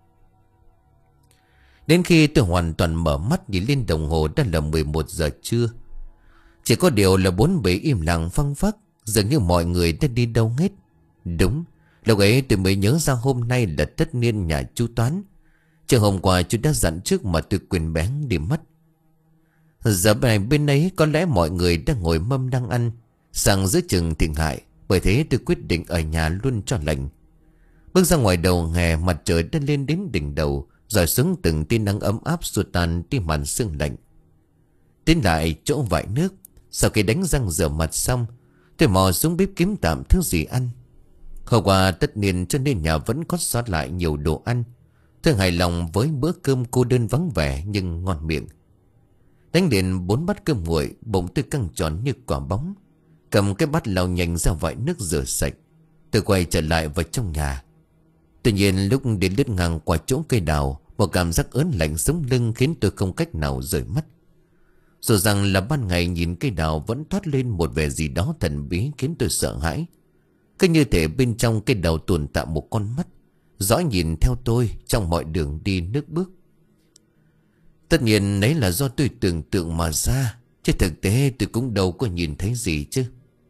[SPEAKER 1] Đến khi tôi hoàn toàn mở mắt nhìn lên đồng hồ đã là mười một giờ trưa. Chỉ có điều là bốn bề im lặng phăng phắc, dường như mọi người đã đi đâu hết. Đúng, lúc ấy tôi mới nhớ ra hôm nay là tất niên nhà chú Toán. Chứ hôm qua chú đã dặn trước mà tôi quên bén đi mất. Giờ này bên ấy có lẽ mọi người đang ngồi mâm đang ăn, sang giữa chừng thịnh hại. Bởi thế tôi quyết định ở nhà luôn cho lành. Bước ra ngoài đầu hè, mặt trời đã lên đến đỉnh đầu, rồi xuống từng tia nắng ấm áp xua tan đi màn sương lạnh. Tiến lại chỗ vại nước, sau khi đánh răng rửa mặt xong, tôi mò xuống bếp kiếm tạm thứ gì ăn. Hôm qua tất niên cho nên nhà vẫn có sót lại nhiều đồ ăn. Tôi hài lòng với bữa cơm cô đơn vắng vẻ nhưng ngon miệng. Đánh điện bốn bát cơm nguội, bụng tôi căng tròn như quả bóng. Cầm cái bát lau nhanh ra vại nước rửa sạch, tôi quay trở lại vào trong nhà. Tuy nhiên lúc đến lướt ngang qua chỗ cây đào, một cảm giác ớn lạnh sống lưng khiến tôi không cách nào rời mắt. Dù rằng là ban ngày nhìn cây đào vẫn thoát lên một vẻ gì đó thần bí khiến tôi sợ hãi. Cứ như thể bên trong cây đào tồn tại một con mắt, dõi nhìn theo tôi trong mọi đường đi nước bước. Tất nhiên đấy là do tôi tưởng tượng mà ra, chứ thực tế tôi cũng đâu có nhìn thấy gì chứ.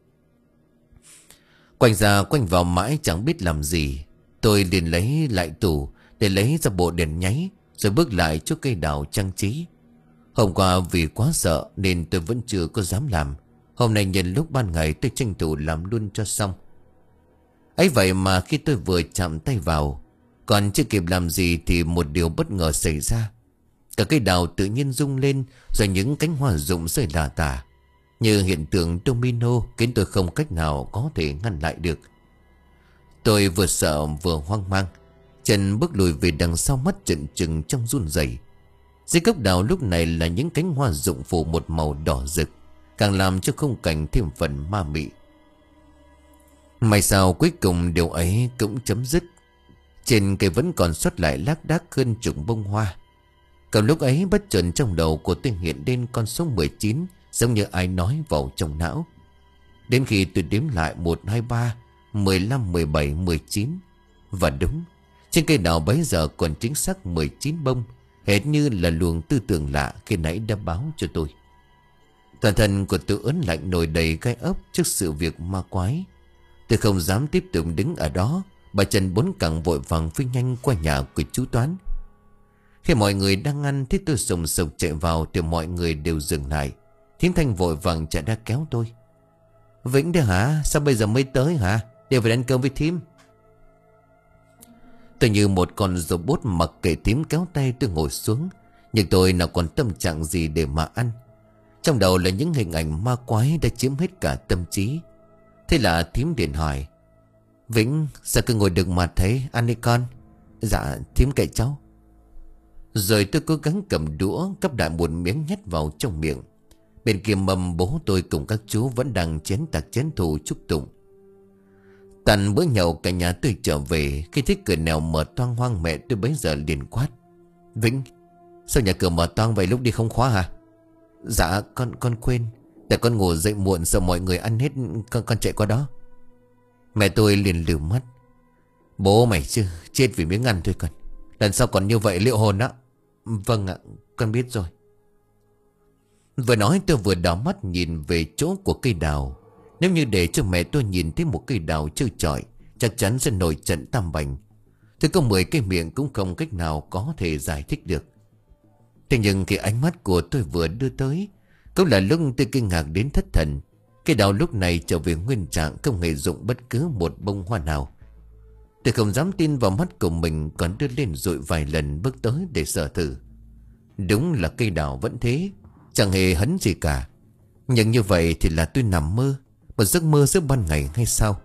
[SPEAKER 1] Quanh ra quanh vào mãi chẳng biết làm gì. Tôi liền lấy lại tủ để lấy ra bộ đèn nháy, rồi bước lại chỗ cây đào trang trí. Hôm qua vì quá sợ nên tôi vẫn chưa có dám làm. Hôm nay nhân lúc ban ngày tôi tranh thủ làm luôn cho xong. Ấy vậy mà khi tôi vừa chạm tay vào, còn chưa kịp làm gì thì một điều bất ngờ xảy ra. Cả cây đào tự nhiên rung lên, rồi những cánh hoa rụng rơi lả tả, như hiện tượng domino, khiến tôi không cách nào có thể ngăn lại được. Tôi vừa sợ vừa hoang mang, chân bước lùi về đằng sau, mắt trợn trừng trong run rẩy. Dưới gốc đào lúc này là những cánh hoa rụng phủ một màu đỏ rực, càng làm cho khung cảnh thêm phần ma mị. May sao cuối cùng điều ấy cũng chấm dứt. Trên cây vẫn còn sót lại lác đác hơn chục bông hoa. Còn lúc ấy bất chợt trong đầu của tôi hiện lên con số mười chín, giống như ai nói vào trong não. Đến khi tôi đếm lại một, hai, ba, mười lăm, mười bảy, mười chín. Và đúng, trên cây đào bấy giờ còn chính xác mười chín bông, hệt như là luồng tư tưởng lạ khi nãy đã báo cho tôi. Toàn thân của tôi ớn lạnh nổi đầy gai ốc trước sự việc ma quái. Tôi không dám tiếp tục đứng ở đó. Bà Trần bốn cẳng vội vàng phi nhanh qua nhà của chú Toán. Khi mọi người đang ăn thấy tôi sùng sục chạy vào thì mọi người đều dừng lại. Thím Thanh vội vàng chạy ra kéo tôi. Vĩnh đấy hả? Sao bây giờ mới tới hả? Đều phải ăn cơm với thím. Tôi như một con robot mặc kệ thím kéo tay tôi ngồi xuống. Nhưng tôi nào còn tâm trạng gì để mà ăn. Trong đầu là những hình ảnh ma quái đã chiếm hết cả tâm trí. Thế là thím liền hỏi: Vĩnh, sao cứ ngồi được mà thấy, ăn đi con. Dạ thím kệ cháu. Rồi tôi cố gắng cầm đũa cắp đại một miếng nhét vào trong miệng. Bên kia mâm bố tôi cùng các chú vẫn đang chén tạc chén thù chúc tụng. Tàn bữa nhậu cả nhà tôi trở về. Khi thấy cửa nẻo mở toang hoang, mẹ tôi bấy giờ liền quát: Vĩnh, sao nhà cửa mở toang vậy, lúc đi không khóa hả? Dạ con con quên. Tại con ngủ dậy muộn, sợ mọi người ăn hết, con con chạy qua đó. Mẹ tôi liền lườm mắt: Bố mày chứ, chết vì miếng ăn thôi con. Lần sau còn như vậy liệu hồn đó. Vâng ạ, con biết rồi. Vừa nói tôi vừa đảo mắt nhìn về chỗ của cây đào. Nếu như để cho mẹ tôi nhìn thấy một cây đào trơ trọi, chắc chắn sẽ nổi trận tam bành. Tôi có mười cái miệng cũng không cách nào có thể giải thích được. Thế nhưng khi ánh mắt của tôi vừa đưa tới, cũng là lúc tôi kinh ngạc đến thất thần. Cây đào lúc này trở về nguyên trạng, không hề dụng bất cứ một bông hoa nào. Tôi không dám tin vào mắt của mình, còn đưa lên dội vài lần bước tới để sờ thử. Đúng là cây đào vẫn thế, chẳng hề hấn gì cả. Nhưng như vậy thì là tôi nằm mơ, một giấc mơ giữa ban ngày hay sao?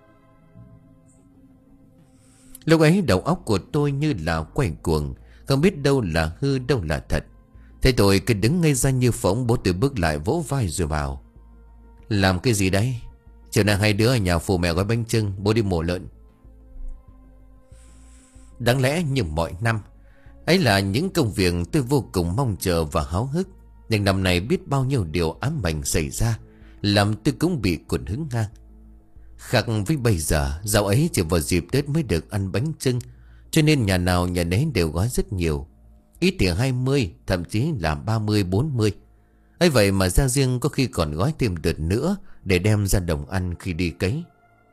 [SPEAKER 1] Lúc ấy đầu óc của tôi như là quay cuồng, không biết đâu là hư đâu là thật. Thế tôi cứ đứng ngây ra như phỗng. Bố tôi bước lại vỗ vai rồi bảo: Làm cái gì đấy? Chiều nay hai đứa ở nhà phụ mẹ gói bánh chưng, bố đi mổ lợn. Đáng lẽ như mọi năm, ấy là những công việc tôi vô cùng mong chờ và háo hức. Nhưng năm nay biết bao nhiêu điều ám ảnh xảy ra, làm tôi cũng bị cuốn hứng ngang. Khác với bây giờ, dạo ấy chỉ vào dịp Tết mới được ăn bánh chưng, cho nên nhà nào nhà nấy đều gói rất nhiều. Ít thì hai mươi, thậm chí là ba mươi, bốn mươi. ấy vậy mà ra riêng có khi còn gói thêm đợt nữa để đem ra đồng ăn khi đi cấy.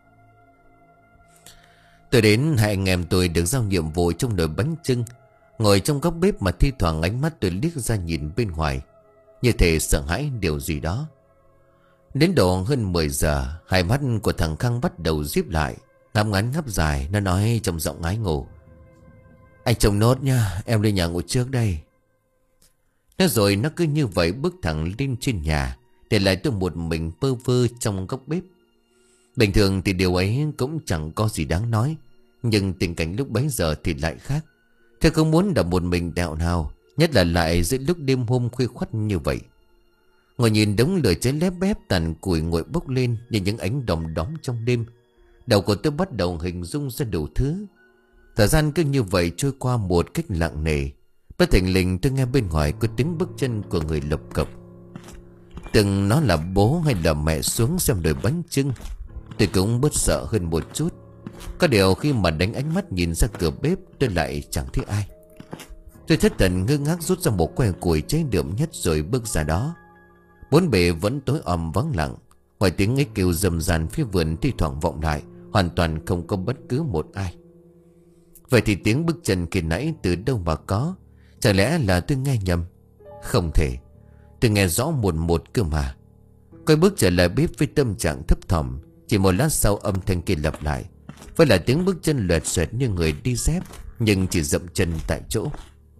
[SPEAKER 1] Tôi đến hai anh em tôi được giao nhiệm vụ trong nồi bánh chưng. Ngồi trong góc bếp mà thi thoảng ánh mắt tôi liếc ra nhìn bên ngoài, như thể sợ hãi điều gì đó. Đến độ hơn mười giờ, hai mắt của thằng Khang bắt đầu díp lại, ngáp ngắn ngáp dài. Nó nói trong giọng ngái ngủ: Anh trông nốt nha, em lên nhà ngủ trước đây. Nói rồi nó cứ như vậy bước thẳng lên trên nhà, để lại tôi một mình bơ vơ trong góc bếp. Bình thường thì điều ấy cũng chẳng có gì đáng nói, nhưng tình cảnh lúc bấy giờ thì lại khác. Tôi không muốn đập một mình đẹo nào, nhất là lại giữa lúc đêm hôm khuya khoắt như vậy. Ngồi nhìn đống lửa cháy lép bép, tàn củi nguội bốc lên như những ánh đom đóm trong đêm. Đầu của tôi bắt đầu hình dung ra đủ thứ. Thời gian cứ như vậy trôi qua một cách lặng nề. Bất thình lình tôi nghe bên ngoài có tiếng bước chân của người lộc cộc. Từng nó là bố hay là mẹ xuống xem nồi bánh chưng. Tôi cũng bớt sợ hơn một chút. Có điều khi mà đánh ánh mắt nhìn ra cửa bếp, tôi lại chẳng thấy ai. Tôi thất thần ngơ ngác rút ra một que củi cháy đượm nhất rồi bước ra đó. Bốn bề vẫn tối om vắng lặng. Ngoài tiếng ấy kêu rầm ràn phía vườn thi thoảng vọng lại, hoàn toàn không có bất cứ một ai. Vậy thì tiếng bước chân khi nãy từ đâu mà có? Chả lẽ là tôi nghe nhầm? Không thể. Tôi nghe rõ một một cơ mà. Quay bước trở lại bếp với tâm trạng thấp thỏm. Chỉ một lát sau âm thanh kia lặp lại. Vậy là tiếng bước chân loẹt xoẹt như người đi dép, nhưng chỉ dậm chân tại chỗ.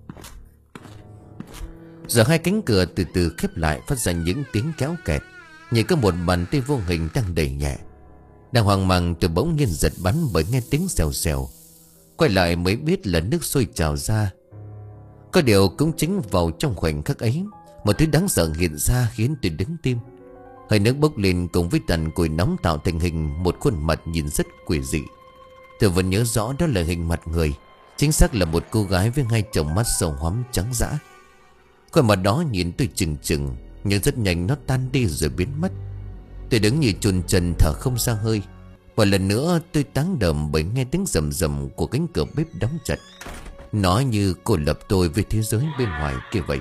[SPEAKER 1] Giờ hai cánh cửa từ từ khép lại, phát ra những tiếng kéo kẹt, như có một bàn tay vô hình đang đẩy nhẹ. Đang hoang mang tôi bỗng nhiên giật bắn bởi nghe tiếng xèo xèo. Quay lại mới biết là nước sôi trào ra. Có điều cũng chính vào trong khoảnh khắc ấy, một thứ đáng sợ hiện ra khiến tôi đứng tim. Hơi nước bốc lên cùng với tàn củi nóng tạo thành hình một khuôn mặt nhìn rất quỷ dị. Tôi vẫn nhớ rõ đó là hình mặt người, chính xác là một cô gái với hai tròng mắt sâu hoắm trắng dã. Khuôn mặt đó nhìn tôi chừng chừng, nhưng rất nhanh nó tan đi rồi biến mất. Tôi đứng như chôn chân thở không ra hơi. Một lần nữa tôi táng đờm bởi nghe tiếng rầm rầm của cánh cửa bếp đóng chặt. Nó như cô lập tôi với thế giới bên ngoài kia vậy.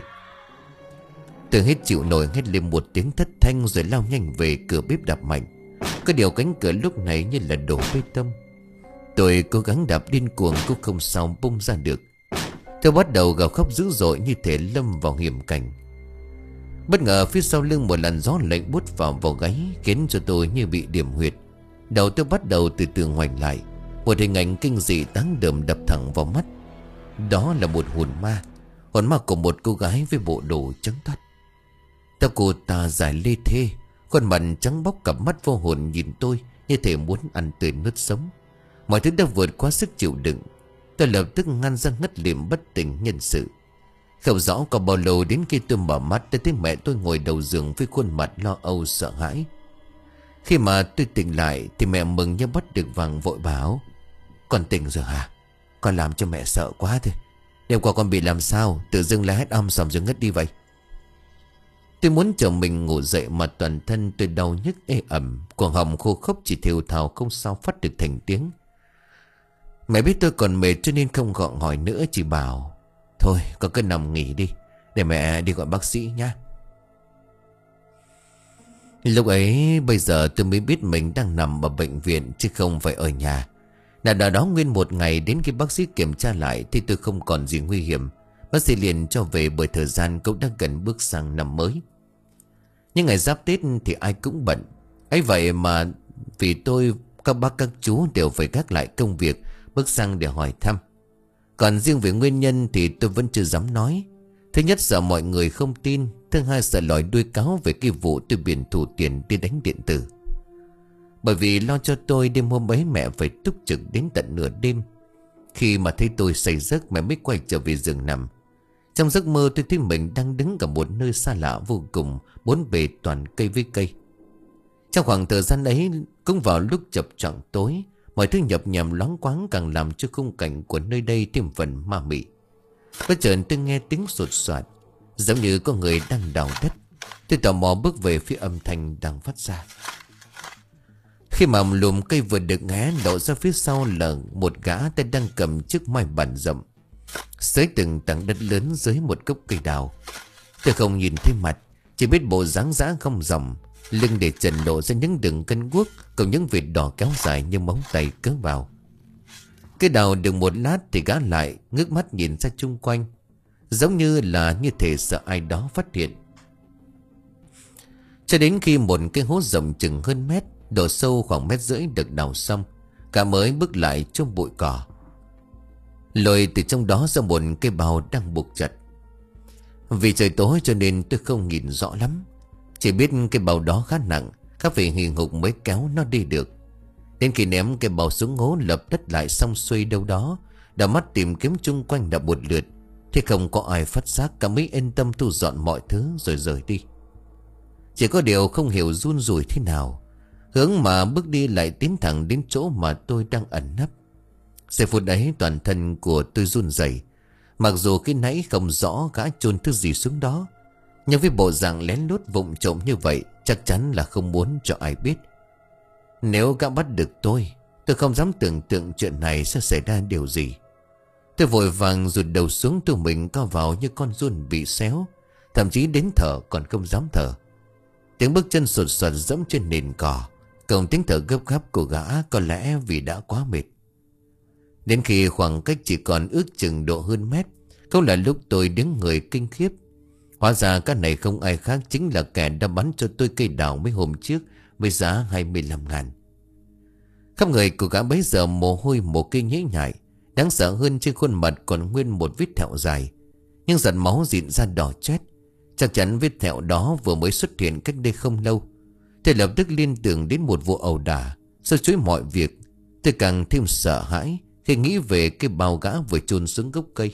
[SPEAKER 1] Tôi hết chịu nổi hét lên một tiếng thất thanh rồi lao nhanh về cửa bếp đạp mạnh. Có điều cánh cửa lúc này như là đổ bê tông. Tôi cố gắng đạp điên cuồng cũng không sao bung ra được. Tôi bắt đầu gào khóc dữ dội như thể lâm vào hiểm cảnh. Bất ngờ phía sau lưng một làn gió lạnh buốt vào vào gáy, khiến cho tôi như bị điểm huyệt. Đầu tôi bắt đầu từ từ ngoảnh lại. Một hình ảnh kinh dị đáng đờm đập thẳng vào mắt. Đó là một hồn ma. Hồn ma của một cô gái với bộ đồ trắng toát. Tóc cô ta dài lê thê, khuôn mặt trắng bóc, cặp mắt vô hồn nhìn tôi như thể muốn ăn tươi nuốt sống. Mọi thứ đã vượt quá sức chịu đựng. Tôi lập tức ngăn ra ngất liệm bất tỉnh nhân sự. Không rõ có bao lâu đến khi tôi mở mắt tôi thấy mẹ tôi ngồi đầu giường với khuôn mặt lo âu sợ hãi. Khi mà tôi tỉnh lại thì mẹ mừng như bắt được vàng, vội bảo: "Con tỉnh rồi hả? Con làm cho mẹ sợ quá thôi. Đêm qua con bị làm sao tự dưng la hét om sòm rồi ngất đi vậy?" Tôi muốn chờ mình ngủ dậy mà toàn thân tôi đau nhức ê ẩm, cuồng họng khô khốc chỉ thều thào không sao phát được thành tiếng. Mẹ biết tôi còn mệt cho nên không gọn hỏi nữa, chỉ bảo: "Thôi con cứ nằm nghỉ đi, để mẹ đi gọi bác sĩ nha." Lúc ấy bây giờ tôi mới biết mình đang nằm ở bệnh viện chứ không phải ở nhà. Đã ở đó nguyên một ngày, đến khi bác sĩ kiểm tra lại thì tôi không còn gì nguy hiểm. Bác sĩ liền cho về bởi thời gian cũng đang gần bước sang năm mới. Nhưng ngày giáp Tết thì ai cũng bận. Ấy vậy mà vì tôi, các bác các chú đều phải gác lại công việc bước sang để hỏi thăm. Còn riêng về nguyên nhân thì tôi vẫn chưa dám nói. Thứ nhất sợ mọi người không tin. Thứ hai sợ lòi đuôi cáo về cái vụ tôi biển thủ tiền đi đánh điện tử. Bởi vì lo cho tôi, đêm hôm ấy mẹ phải túc trực đến tận nửa đêm. Khi mà thấy tôi say giấc, mẹ mới quay trở về giường nằm. Trong giấc mơ tôi thấy mình đang đứng ở một nơi xa lạ vô cùng, bốn bề toàn cây với cây. Trong khoảng thời gian ấy cũng vào lúc chập choạng tối, mọi thứ nhập nhằng loáng quáng càng làm cho khung cảnh của nơi đây thêm phần ma mị. Bất chợt tôi nghe tiếng sột soạt, giống như có người đang đào đất. Tôi tò mò bước về phía âm thanh đang phát ra. Khi mà lùm cây vừa được hé, lộ ra phía sau là một gã tay đang cầm chiếc mai bàn rộng, xới từng tảng đất lớn dưới một gốc cây đào. Tôi không nhìn thấy mặt, chỉ biết bộ dáng dã không dòng, lưng để trần lộ ra những đường cân guốc cùng những vệt đỏ kéo dài như móng tay cớ vào. Cây đào được một lát thì gã lại ngước mắt nhìn ra chung quanh, giống như là như thể sợ ai đó phát hiện. Cho đến khi một cái hố rộng chừng hơn mét, độ sâu khoảng mét rưỡi được đào xong, cả mới bước lại trong bụi cỏ, lôi từ trong đó ra một cây bào đang buộc chặt. Vì trời tối cho nên tôi không nhìn rõ lắm, chỉ biết cây bào đó khá nặng, khá phải hì hục mới kéo nó đi được. Đến khi ném cây bào xuống hố lập đất lại xong xuôi đâu đó, đảo mắt tìm kiếm chung quanh đã một lượt, thì không có ai phát giác, cả mới yên tâm thu dọn mọi thứ rồi rời đi. Chỉ có điều không hiểu run rủi thế nào, hướng mà bước đi lại tiến thẳng đến chỗ mà tôi đang ẩn nấp. Giây phút ấy toàn thân của tôi run rẩy. Mặc dù khi nãy không rõ gã chôn thứ gì xuống đó, nhưng với bộ dạng lén lút vụng trộm như vậy, chắc chắn là không muốn cho ai biết. Nếu gã bắt được tôi, tôi không dám tưởng tượng chuyện này sẽ xảy ra điều gì. Tôi vội vàng rụt đầu xuống, tôi mình co vào như con giun bị xéo. Thậm chí đến thở còn không dám thở. Tiếng bước chân sột soạt dẫm trên nền cỏ, cộng tiếng thở gấp gáp của gã, có lẽ vì đã quá mệt. Đến khi khoảng cách chỉ còn ước chừng độ hơn mét, cũng là lúc tôi đứng người kinh khiếp. Hóa ra cái này không ai khác chính là kẻ đã bắn cho tôi cây đào mấy hôm trước với giá hai mươi lăm ngàn. Khắp người của gã bấy giờ mồ hôi mồ kê nhễ nhại. Đáng sợ hơn, trên khuôn mặt còn nguyên một vết thẹo dài, nhưng giọt máu rịn ra đỏ chét. Chắc chắn vết thẹo đó vừa mới xuất hiện cách đây không lâu. Tôi lập tức liên tưởng đến một vụ ẩu đả. Sau chuỗi mọi việc, tôi càng thêm sợ hãi khi nghĩ về cái bao gã vừa chôn xuống gốc cây.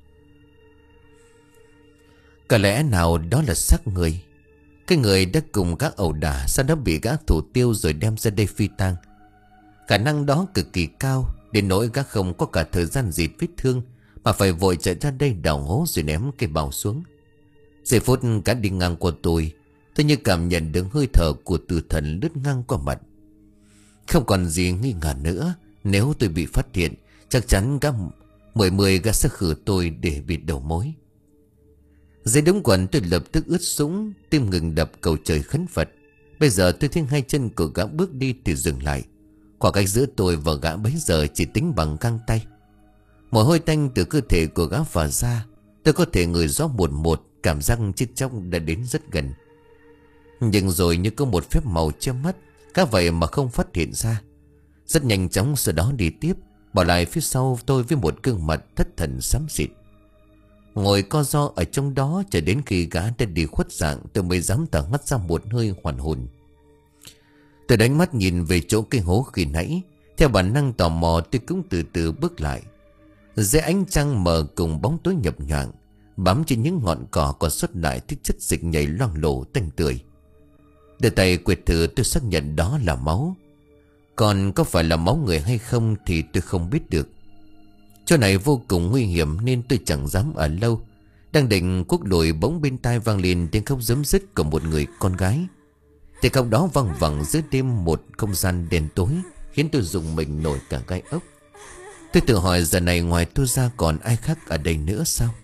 [SPEAKER 1] Có lẽ nào đó là xác người, cái người đã cùng các ẩu đả, sau đó bị gã thủ tiêu rồi đem ra đây phi tang. Khả năng đó cực kỳ cao, đến nỗi gã không có cả thời gian dịt vết thương mà phải vội chạy ra đây đào hố rồi ném cây bào xuống. Giây phút cả đi ngang qua tôi, tôi như cảm nhận được hơi thở của tử thần lướt ngang qua mặt. Không còn gì nghi ngờ nữa, nếu tôi bị phát hiện, chắc chắn gã mười mười gã sẽ khử tôi để bịt đầu mối. Dưới đống quần tôi lập tức ướt sũng, tim ngừng đập cầu trời khấn Phật. Bây giờ tôi thấy hai chân của gã bước đi thì dừng lại. Khoảng cách giữa tôi và gã bấy giờ chỉ tính bằng găng tay. Mồ hôi tanh từ cơ thể của gã phả ra, tôi có thể ngửi rõ một một, cảm giác chết chóc đã đến rất gần. Nhưng rồi như có một phép màu che mắt, cá vậy mà không phát hiện ra. Rất nhanh chóng sau đó đi tiếp, bỏ lại phía sau tôi với một gương mặt thất thần xám xịt. Ngồi co ro ở trong đó cho đến khi gã đã đi khuất dạng, tôi mới dám thở hắt ra một hơi hoàn hồn. Tôi đánh mắt nhìn về chỗ cây hố khi nãy, theo bản năng tò mò tôi cũng từ từ bước lại. Dưới ánh trăng mờ cùng bóng tối nhập nhoạng, bám trên những ngọn cỏ còn xuất lại thứ chất dịch nhảy loang lổ tanh tưởi. Đưa tay quệt thử, tôi xác nhận đó là máu. Còn có phải là máu người hay không thì tôi không biết được. Chỗ này vô cùng nguy hiểm nên tôi chẳng dám ở lâu. Đang định cuốc lùi, bỗng bên tai vang lên tiếng khóc rấm rứt của một người con gái. Tiếng khóc đó vang vẳng giữa đêm một không gian đen tối, khiến tôi rùng mình nổi cả gai ốc. Tôi tự hỏi giờ này ngoài tôi ra còn ai khác ở đây nữa sao?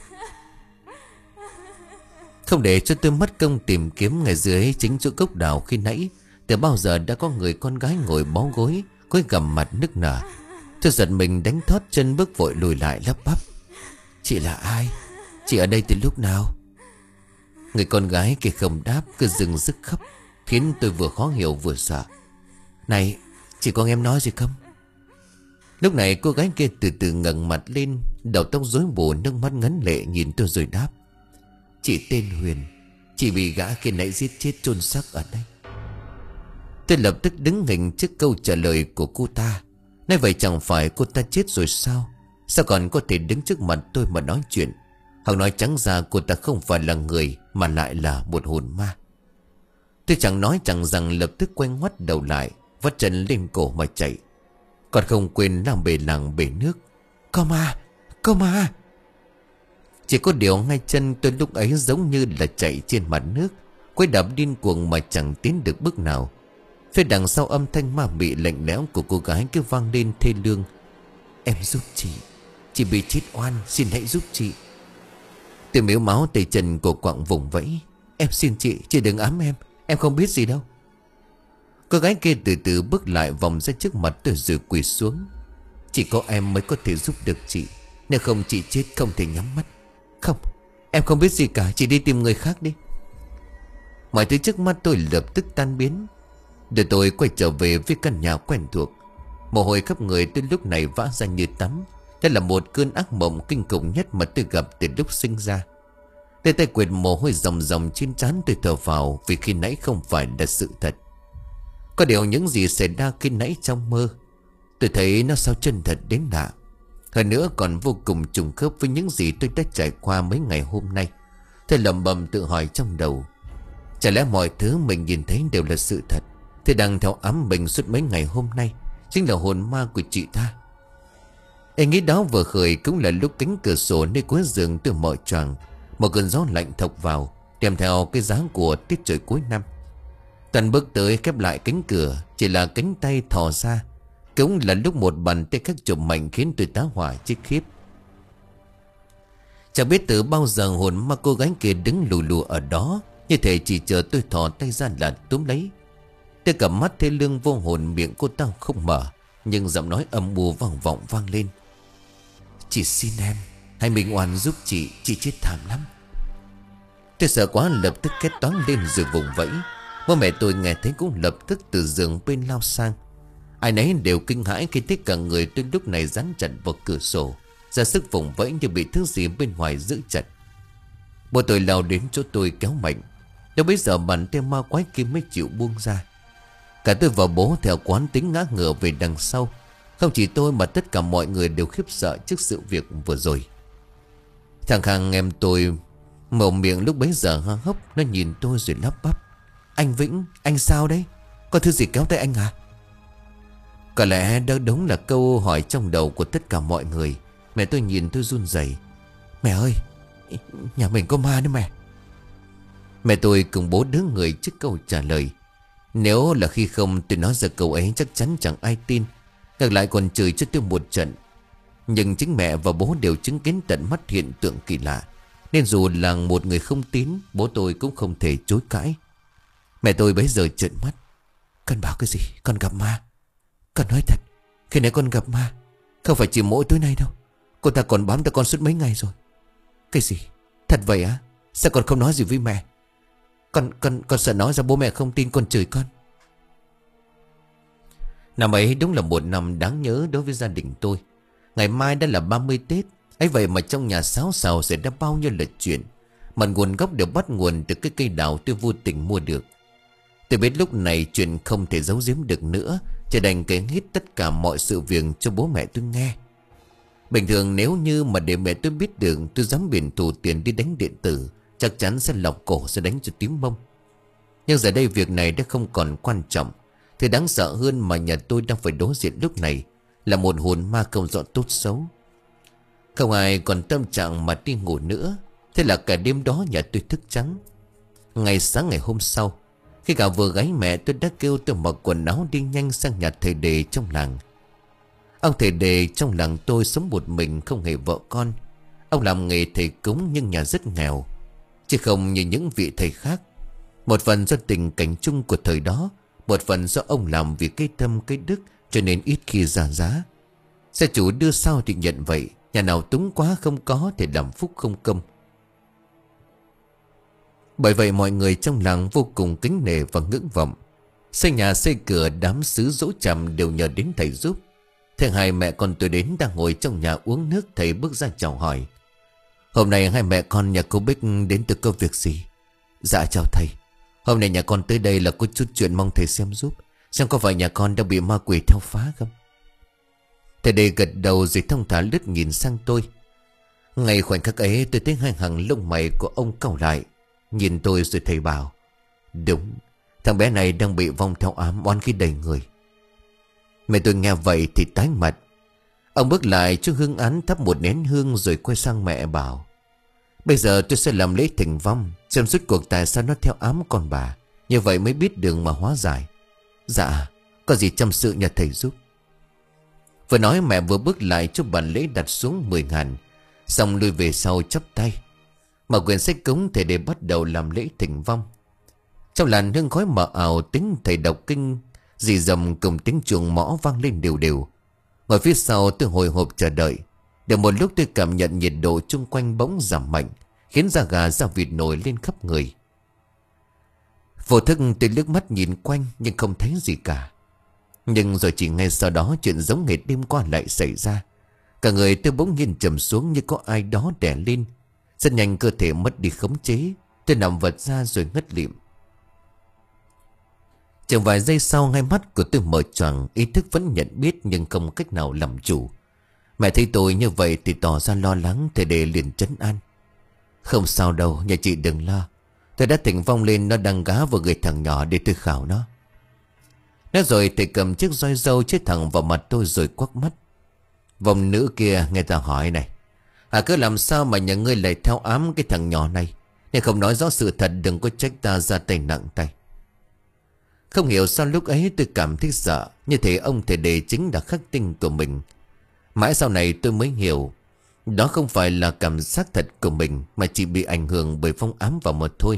[SPEAKER 1] Không để cho tôi mất công tìm kiếm, ngay dưới chính chỗ gốc đào khi nãy, từ bao giờ đã có người con gái ngồi bó gối, gối gằm mặt nức nở. Tôi giật mình đánh thót chân bước vội lùi lại lắp bắp: "Chị là ai? Chị ở đây từ lúc nào?" Người con gái kia không đáp, cứ dừng dứt khóc, khiến tôi vừa khó hiểu vừa sợ. "Này, chị con em nói gì không?" Lúc này cô gái kia từ từ ngẩng mặt lên, đầu tóc rối bù, nước mắt ngấn lệ nhìn tôi rồi đáp: "Chị tên Huyền, chị bị gã kia nãy giết chết chôn xác ở đây." Tôi lập tức đứng hình trước câu trả lời của cô ta. Nói vậy chẳng phải cô ta chết rồi sao? Sao còn có thể đứng trước mặt tôi mà nói chuyện? Hoặc nói trắng ra cô ta không phải là người mà lại là một hồn ma. Tôi chẳng nói chẳng rằng lập tức quay ngoắt đầu lại, vắt chân lên cổ mà chạy. Còn không quên làm bể làng bể nước: "Có ma! Có ma!" Chỉ có điều ngay chân tôi lúc ấy giống như là chạy trên mặt nước, quay đạp điên cuồng mà chẳng tiến được bước nào. Phía đằng sau âm thanh ma mị lạnh lẽo của cô gái cứ vang lên thê lương: "Em giúp chị, chị bị chết oan, xin hãy giúp chị." Tôi mếu máu tay chân của quạng vùng vẫy: "Em xin chị, chị đừng ám em, em không biết gì đâu." Cô gái kia từ từ bước lại vòng ra trước mặt tôi rồi quỳ xuống: "Chỉ có em mới có thể giúp được chị, nếu không chị chết không thể nhắm mắt." "Không, em không biết gì cả, chị đi tìm người khác đi." Mọi thứ trước mắt tôi lập tức tan biến. Để tôi quay trở về với căn nhà quen thuộc. Mồ hôi khắp người tôi lúc này vã ra như tắm. Đây là một cơn ác mộng kinh khủng nhất mà tôi gặp từ lúc sinh ra. Để tay quệt mồ hôi ròng ròng trên trán, tôi thở vào vì khi nãy không phải là sự thật. Có điều những gì xảy ra khi nãy trong mơ, tôi thấy nó sao chân thật đến lạ. Hơn nữa còn vô cùng trùng khớp với những gì tôi đã trải qua mấy ngày hôm nay. Tôi lẩm bẩm tự hỏi trong đầu: chả lẽ mọi thứ mình nhìn thấy đều là sự thật? Thì đang theo ám mình suốt mấy ngày hôm nay chính là hồn ma của chị ta. Ý nghĩ đó vừa khởi cũng là lúc cánh cửa sổ nơi cuối giường tôi mở choàng, một cơn gió lạnh thốc vào, kèm theo cái giá của tiết trời cuối năm. Toàn bước tới khép lại cánh cửa, chỉ là cánh tay thò ra, cũng là lúc một bàn tay khắc chụp mạnh khiến tôi tá hỏa chết khiếp. Chẳng biết từ bao giờ hồn ma cô gái kia đứng lù lù ở đó, như thể chỉ chờ tôi thò tay ra là túm lấy. Tôi cầm mắt thấy Lương vô hồn, miệng cô ta không mở, nhưng giọng nói âm u vang vọng vang lên: "Chị xin em, hãy minh oan giúp chị, chị chết thảm lắm." Tôi sợ quá lập tức két toáng lên rồi vùng vẫy. Bố mẹ tôi nghe thấy cũng lập tức từ giường bên lao sang. Ai nấy đều kinh hãi khi thấy cả người tôi lúc này dán chặt vào cửa sổ, ra sức vùng vẫy như bị thứ gì bên ngoài giữ chặt. Bố tôi lao đến chỗ tôi kéo mạnh. Đến bây giờ bàn tay ma quái kia mới chịu buông ra. Cả tôi và bố theo quán tính ngã ngửa về đằng sau. Không chỉ tôi mà tất cả mọi người đều khiếp sợ trước sự việc vừa rồi. Thằng Khang em tôi mở miệng lúc bấy giờ há hốc. Nó nhìn tôi rồi lắp bắp: "Anh Vĩnh, anh sao đấy? Có thứ gì kéo tay anh à?" Có lẽ đó đúng là câu hỏi trong đầu của tất cả mọi người. Mẹ tôi nhìn tôi run rẩy: "Mẹ ơi, nhà mình có ma đấy mẹ." Mẹ tôi cùng bố đứng người trước câu trả lời. Nếu là khi không tôi nói ra câu ấy chắc chắn chẳng ai tin, ngược lại còn chửi cho tôi một trận. Nhưng chính mẹ và bố đều chứng kiến tận mắt hiện tượng kỳ lạ, nên dù là một người không tín, bố tôi cũng không thể chối cãi. Mẹ tôi bấy giờ trợn mắt: "Con bảo cái gì? Con gặp ma? Con nói thật, khi nãy con gặp ma, không phải chỉ mỗi tối nay đâu. Cô ta còn bám theo con suốt mấy ngày rồi." "Cái gì? Thật vậy á? Sao con không nói gì với mẹ? Con con con sợ nói ra bố mẹ không tin con chửi con." Năm ấy đúng là một năm đáng nhớ đối với gia đình tôi. Ngày mai đã là ba mươi Tết. Ấy vậy mà trong nhà xáo xào xảy ra bao nhiêu là chuyện. Mà nguồn gốc đều bắt nguồn từ cái cây đào tôi vô tình mua được. Tôi biết lúc này chuyện không thể giấu giếm được nữa, chỉ đành kể hết tất cả mọi sự việc cho bố mẹ tôi nghe. Bình thường nếu như mà để mẹ tôi biết được tôi dám biển thủ tiền đi đánh điện tử, chắc chắn sẽ lọc cổ sẽ đánh cho tím mông. Nhưng giờ đây việc này đã không còn quan trọng. Thì đáng sợ hơn mà nhà tôi đang phải đối diện lúc này là một hồn ma không rõ tốt xấu. Không ai còn tâm trạng mà đi ngủ nữa. Thế là cả đêm đó nhà tôi thức trắng. Ngày sáng ngày hôm sau, khi cả vừa gáy mẹ tôi đã kêu tôi mặc quần áo đi nhanh sang nhà thầy đề trong làng. Ông thầy đề trong làng tôi sống một mình, không hề vợ con. Ông làm nghề thầy cúng nhưng nhà rất nghèo, chứ không như những vị thầy khác. Một phần do tình cảnh chung của thời đó, một phần do ông làm vì cái tâm cái đức cho nên ít khi ra giá. Xe chủ đưa sao thì nhận vậy, nhà nào túng quá không có thì làm phúc không công. Bởi vậy mọi người trong làng vô cùng kính nể và ngưỡng vọng. Xây nhà xây cửa đám xứ dỗ chằm đều nhờ đến thầy giúp. Thế hai mẹ con tôi đến đang ngồi trong nhà uống nước, thầy bước ra chào hỏi: "Hôm nay hai mẹ con nhà cô Bích đến từ có việc gì?" "Dạ chào thầy, hôm nay nhà con tới đây là có chút chuyện mong thầy xem giúp, xem có phải nhà con đã bị ma quỷ theo phá không." Thầy đề gật đầu rồi thông thả lướt nhìn sang tôi. Ngay khoảnh khắc ấy tôi thấy hai hàng lông mày của ông cau lại, nhìn tôi rồi thầy bảo: "Đúng, thằng bé này đang bị vong theo ám oan khí đầy người." Mẹ tôi nghe vậy thì tái mặt. Ông bước lại trước hương án thắp một nén hương rồi quay sang mẹ bảo: "Bây giờ tôi sẽ làm lễ thỉnh vong, xem suốt cuộc tại sao nó theo ám con bà, như vậy mới biết đường mà hóa giải." "Dạ, có gì chăm sự nhờ thầy giúp." Vừa nói mẹ vừa bước lại cho bàn lễ đặt xuống mười ngàn, xong lui về sau chắp tay. Mở quyển sách cúng thầy để bắt đầu làm lễ thỉnh vong. Trong làn hương khói mờ ảo, tiếng thầy đọc kinh rì rầm cùng tiếng chuông mõ vang lên đều đều. Ngồi phía sau tôi hồi hộp chờ đợi. Được một lúc tôi cảm nhận nhiệt độ chung quanh bỗng giảm mạnh, khiến da gà da vịt nổi lên khắp người. Vô thức tôi liếc mắt nhìn quanh nhưng không thấy gì cả. Nhưng rồi chỉ ngay sau đó chuyện giống hệt đêm qua lại xảy ra. Cả người tôi bỗng nhiên trầm xuống như có ai đó đè lên. Rất nhanh cơ thể mất đi khống chế, tôi nằm vật ra rồi ngất lịm. Chừng vài giây sau hai mắt của tôi mở choàng, ý thức vẫn nhận biết nhưng không cách nào làm chủ. Mẹ thấy tôi như vậy thì tỏ ra lo lắng, thầy đề liền trấn an: "Không sao đâu, nhà chị đừng lo. Tôi đã thỉnh vong lên, nó đang gá vào người thằng nhỏ để tôi khảo nó." Nói rồi thầy cầm chiếc roi râu chết thẳng vào mặt tôi rồi quắc mắt: "Vong nữ kia nghe ta hỏi này, à cứ làm sao mà nhà ngươi lại theo ám cái thằng nhỏ này? Nếu không nói rõ sự thật đừng có trách ta ra tay nặng tay." Không hiểu sao lúc ấy tôi cảm thấy sợ, như thể ông thầy đề chính là khắc tinh của mình. Mãi sau này tôi mới hiểu, Đó không phải là cảm giác thật của mình, mà chỉ bị ảnh hưởng bởi phong ám vào một thôi.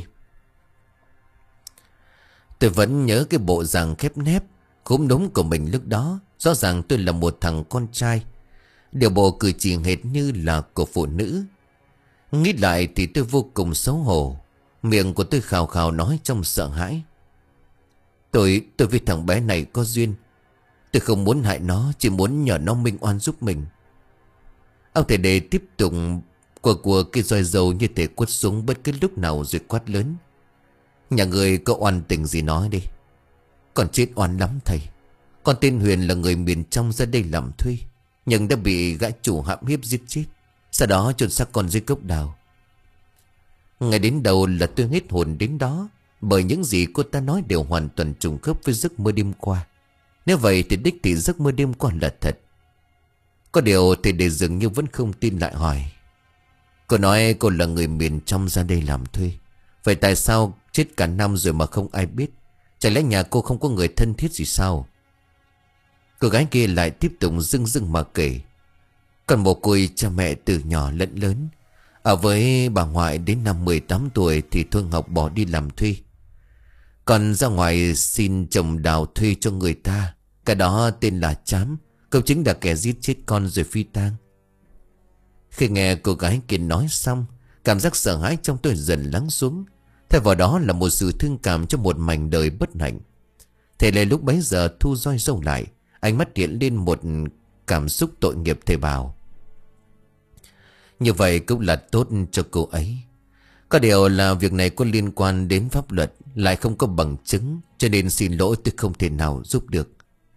[SPEAKER 1] Tôi vẫn nhớ cái bộ dạng khép nép, khúm núm của mình lúc đó. Rõ ràng tôi là một thằng con trai, điều bộ cử chỉ hệt như là của phụ nữ. Nghĩ lại thì tôi vô cùng xấu hổ. Miệng của tôi khào khào nói trong sợ hãi. Tôi, tôi với thằng bé này có duyên. Tôi không muốn hại nó, chỉ muốn nhờ nó minh oan giúp mình. Ông thầy đề tiếp tục của của cái roi dầu như thể quất xuống bất cứ lúc nào rồi quát lớn. Nhà người có oan tình gì nói đi. Còn chết oan lắm thầy. Con tên Huyền là người miền trong ra đây làm thuê, nhưng đã bị gã chủ hãm hiếp giết chết, sau đó chôn xác con dưới cốc đào. Ngày đến đầu là tôi hết hồn đến đó, bởi những gì cô ta nói đều hoàn toàn trùng khớp với giấc mơ đêm qua. Nếu vậy thì đích thị giấc mơ đêm qua là thật. Có điều thì để dường như vẫn không tin, lại hỏi. Cô nói cô là người miền trong ra đây làm thuê, vậy tại sao chết cả năm rồi mà không ai biết? Chẳng lẽ nhà cô không có người thân thiết gì sao? Cô gái kia lại tiếp tục dưng dưng mà kể. Còn mồ côi cha mẹ từ nhỏ lẫn lớn. Ở với bà ngoại đến năm mười tám tuổi thì Thôi Ngọc bỏ đi làm thuê, còn ra ngoài xin chồng đào thuê cho người ta. Cái đó tên là Chám, cậu chính là kẻ giết chết con rồi phi tang. Khi nghe cô gái kia nói xong, cảm giác sợ hãi trong tôi dần lắng xuống. Thay vào đó là một sự thương cảm cho một mảnh đời bất hạnh. Thầy Lê lúc bấy giờ thu roi râu lại, ánh mắt hiện lên một cảm xúc tội nghiệp. Thầy bảo như vậy cũng là tốt cho cô ấy. Có điều là việc này có liên quan đến pháp luật, lại không có bằng chứng, cho nên xin lỗi tôi không thể nào giúp được.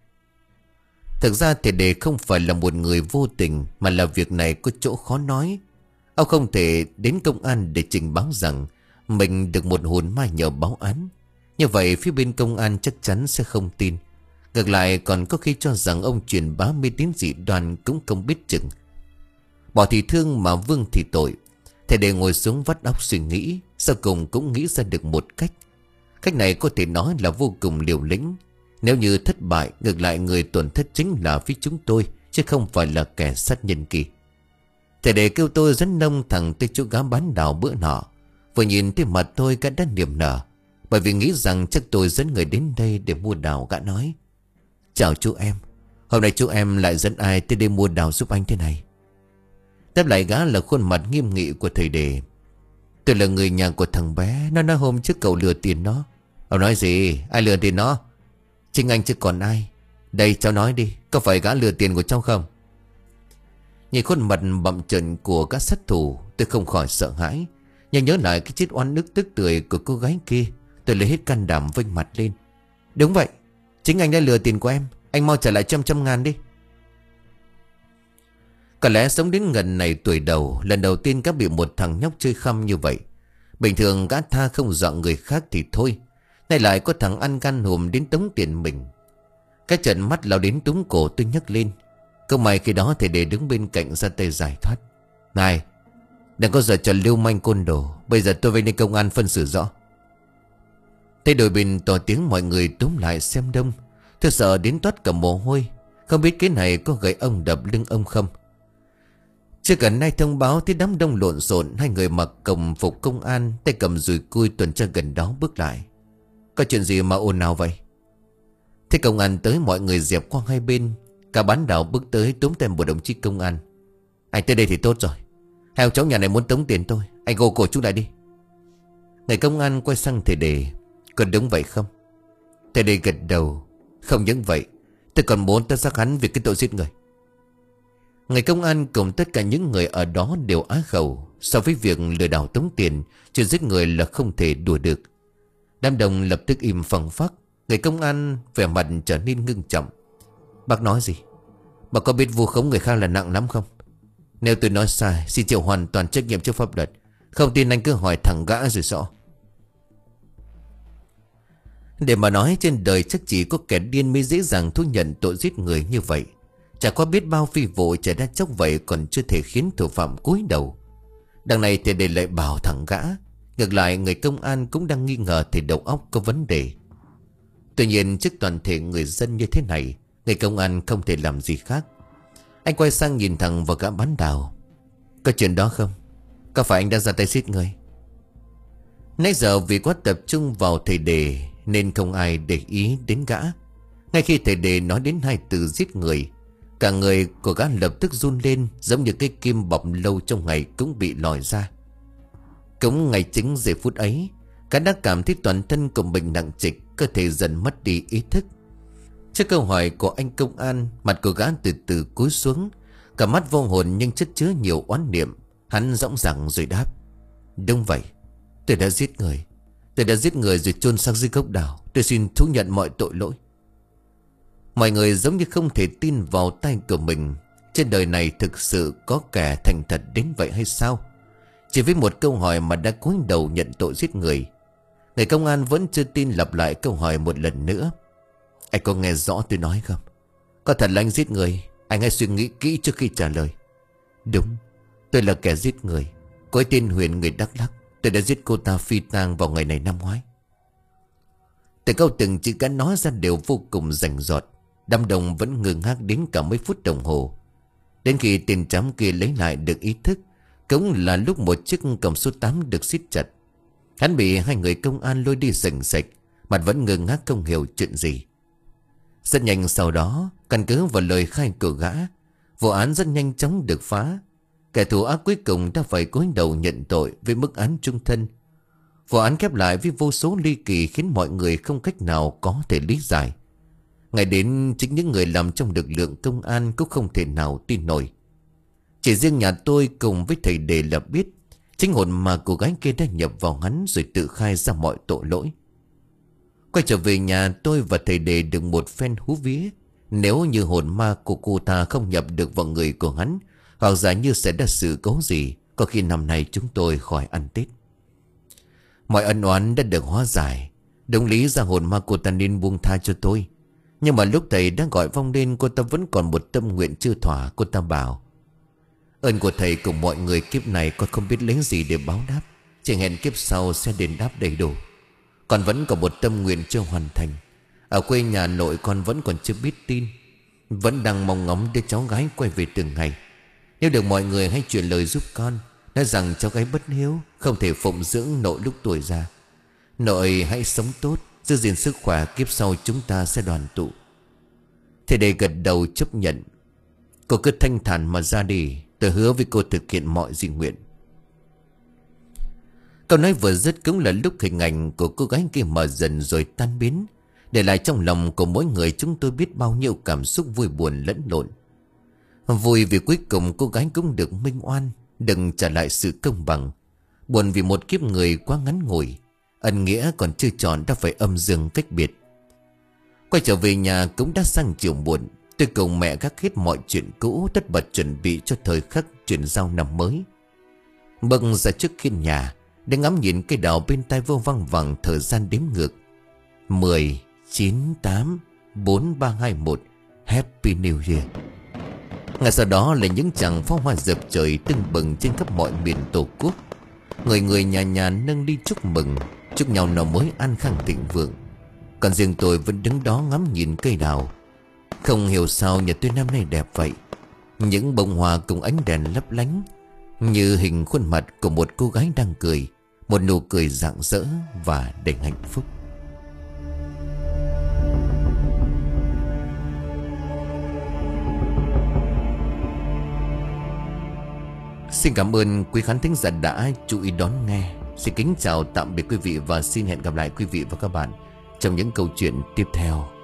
[SPEAKER 1] Thực ra thầy Đề không phải là một người vô tình, mà là việc này có chỗ khó nói. Ông không thể đến công an để trình báo rằng mình được một hồn ma nhờ báo án. Như vậy phía bên công an chắc chắn sẽ không tin. Ngược lại còn có khi cho rằng ông truyền bá mê tín dị đoan cũng không biết chừng. Bỏ thì thương mà vương thì tội. Thầy Đề ngồi xuống vắt óc suy nghĩ, sau cùng cũng nghĩ ra được một cách. Cách này có thể nói là vô cùng liều lĩnh. Nếu như thất bại, ngược lại người tổn thất chính là phía chúng tôi, chứ không phải là kẻ sát nhân kỳ. Thầy Đề kêu tôi dẫn nông thẳng tới chỗ gã bán đào bữa nọ. Vừa nhìn thấy mặt tôi gã đã niềm nở, bởi vì nghĩ rằng chắc tôi dẫn người đến đây để mua đào. Gã nói: Chào chú em, hôm nay chú em lại dẫn ai tới đây mua đào giúp anh thế này? Đáp lại gã là khuôn mặt nghiêm nghị của thầy Đề. Tôi là người nhà của thằng bé, nó nói hôm trước cậu lừa tiền nó. Ông nói gì? Ai lừa tiền nó? Chính anh chứ còn ai. Đây cháu nói đi, có phải gã lừa tiền của cháu không? Nhìn khuôn mặt bặm trợn của các sát thủ, tôi không khỏi sợ hãi. Nhưng nhớ lại cái chết oan ức tức tưởi của cô gái kia, tôi lấy hết can đảm vênh mặt lên. Đúng vậy, chính anh đã lừa tiền của em. Anh mau trả lại trăm trăm ngàn đi. Có lẽ sống đến gần này tuổi đầu, lần đầu tiên các bị một thằng nhóc chơi khăm như vậy. Bình thường gã tha không dọn người khác thì thôi, nay lại có thằng ăn gan hùm đến tống tiền mình. Cái trận mắt lao đến túm cổ tôi nhấc lên. Câu may khi đó thầy Đề đứng bên cạnh ra tay giải thoát. Này, đừng có giờ trò lưu manh côn đồ, bây giờ tôi về đến công an phân xử rõ. Thấy đôi bên to tiếng mọi người túm lại xem đông. Tôi sợ đến toát cả mồ hôi, không biết cái này có gậy ông đập lưng ông không. Chưa cần ai thông báo thì đám đông lộn xộn, hai người mặc đồng phục công an, tay cầm dùi cui tuần tra gần đó bước lại. Có chuyện gì mà ồn ào vậy? Thế công an tới, mọi người dẹp qua hai bên. Cả bán đảo bước tới túm tay một đồng chí công an. Anh tới đây thì tốt rồi, hai ông cháu nhà này muốn tống tiền tôi, anh gô cổ chúng lại đi. Người công an quay sang thầy Đề. Còn đúng vậy không? Thầy Đề gật đầu. Không những vậy, tôi còn muốn ta xác hắn vì cái tội giết người. Người công an cùng tất cả những người ở đó đều á khẩu. So với việc lừa đảo tống tiền, chuyện giết người là không thể đùa được. Đám đông lập tức im phăng phắc. Người công an vẻ mặt trở nên ngưng trọng. Bác nói gì? Bác có biết vu khống người khác là nặng lắm không? Nếu tôi nói sai, xin chịu hoàn toàn trách nhiệm trước pháp luật. Không tin anh cứ hỏi thẳng gã rồi rõ. Để mà nói trên đời chắc chỉ có kẻ điên mới dễ dàng thu nhận tội giết người như vậy. Chả qua biết bao phi vụ chạy ra chốc vậy còn chưa thể khiến thủ phạm cúi đầu. Đằng này thì để lại bảo thẳng gã. Ngược lại người công an cũng đang nghi ngờ thì đầu óc có vấn đề. Tuy nhiên trước toàn thể người dân như thế này, người công an không thể làm gì khác. Anh quay sang nhìn thẳng vào gã bán đào. Có chuyện đó không? Có phải anh đã ra tay giết người? Nãy giờ vì quá tập trung vào thầy Đề nên không ai để ý đến gã. Ngay khi thầy Đề nói đến hai từ giết người, cả người của gã lập tức run lên, giống như cái kim bọc lâu trong ngày cũng bị lòi ra. Cũng ngay chính giây phút ấy, gã đã cảm thấy toàn thân của mình nặng trịch, cơ thể dần mất đi ý thức. Trước câu hỏi của anh công an, mặt của gã từ từ cúi xuống, cả mắt vô hồn nhưng chất chứa nhiều oán niệm. Hắn dõng dạc rồi đáp: Đúng vậy, tôi đã giết người. Tôi đã giết người rồi chôn xác dưới gốc đào. Tôi xin thú nhận mọi tội lỗi. Mọi người giống như không thể tin vào tay của mình. Trên đời này thực sự có kẻ thành thật đến vậy hay sao? Chỉ với một câu hỏi mà đã cúi đầu nhận tội giết người. Người công an vẫn chưa tin, lặp lại câu hỏi một lần nữa: Anh có nghe rõ tôi nói không? Có thật là anh giết người? Anh hãy suy nghĩ kỹ trước khi trả lời. Đúng, tôi là kẻ giết người. Cô ấy tên Huyền, người Đắk Lắk. Tôi đã giết cô ta phi tang vào ngày này năm ngoái. Từ câu từng chữ gã nói ra đều vô cùng rành rọt. Đám đông vẫn ngơ ngác đến cả mấy phút đồng hồ. Đến khi tên trám kia lấy lại được ý thức, cũng là lúc một chiếc còng số tám được siết chặt. Hắn bị hai người công an lôi đi rành rạch, mặt vẫn ngơ ngác không hiểu chuyện gì. Rất nhanh sau đó, căn cứ vào lời khai của gã, vụ án rất nhanh chóng được phá. Kẻ thù ác cuối cùng đã phải cúi đầu nhận tội với mức án chung thân. Vụ án khép lại với vô số ly kỳ khiến mọi người không cách nào có thể lý giải. Ngay đến chính những người làm trong lực lượng công an cũng không thể nào tin nổi. Chỉ riêng nhà tôi cùng với thầy Đề là biết chính hồn ma cô gái kia đã nhập vào hắn rồi tự khai ra mọi tội lỗi. Quay trở về nhà, tôi và thầy Đề được một phen hú vía. Nếu như hồn ma của cô ta không nhập được vào người của hắn, hoặc giả như sẽ ra sự cố gì, có khi năm nay chúng tôi khỏi ăn Tết. Mọi ân oán đã được hóa giải. Đúng lý ra hồn ma cô ta nên buông tha cho tôi. Nhưng mà lúc thầy đang gọi vong lên, cô ta vẫn còn một tâm nguyện chưa thỏa. Cô ta bảo: Ơn của thầy cùng mọi người kiếp này con không biết lấy gì để báo đáp, chỉ hẹn kiếp sau sẽ đền đáp đầy đủ. Con vẫn còn một tâm nguyện chưa hoàn thành. Ở quê nhà nội con vẫn còn chưa biết tin, vẫn đang mong ngóng đứa cháu gái quay về từng ngày. Nếu được mọi người hãy truyền lời giúp con, nói rằng cháu gái bất hiếu, không thể phụng dưỡng nội lúc tuổi già. Nội hãy sống tốt, giữ gìn sức khỏe, kiếp sau chúng ta sẽ đoàn tụ. Thầy Đề gật đầu chấp nhận. Cô cứ thanh thản mà ra đi, tôi hứa với cô thực hiện mọi di nguyện. Câu nói vừa dứt cũng là lúc hình ảnh của cô gái kia mờ dần rồi tan biến, để lại trong lòng của mỗi người chúng tôi biết bao nhiêu cảm xúc vui buồn lẫn lộn. Vui vì cuối cùng cô gái cũng được minh oan, đừng trả lại sự công bằng. Buồn vì một kiếp người quá ngắn ngủi, ân nghĩa còn chưa tròn đã phải âm dương cách biệt. Quay trở về nhà cũng đã sang chiều muộn. Tôi cùng mẹ gác hết mọi chuyện cũ, tất bật chuẩn bị cho thời khắc chuyển giao năm mới. Bước ra trước khiên nhà để ngắm nhìn cây đào bên tai vô văng vẳng thời gian đếm ngược. Mười, chín, tám, bốn, ba, hai, một. Happy New Year. Ngay sau đó là những chàng pháo hoa dập trời tưng bừng trên khắp mọi miền tổ quốc. Người người nhà nhà nâng ly chúc mừng, chúc nhau năm mới an khang thịnh vượng. Còn riêng tôi vẫn đứng đó ngắm nhìn cây đào. Không hiểu sao nhà tôi năm nay đẹp vậy. Những bông hoa cùng ánh đèn lấp lánh, như hình khuôn mặt của một cô gái đang cười, một nụ cười rạng rỡ và đầy hạnh phúc. Xin cảm ơn quý khán thính giả đã chú ý đón nghe. Xin kính chào tạm biệt quý vị và xin hẹn gặp lại quý vị và các bạn trong những câu chuyện tiếp theo.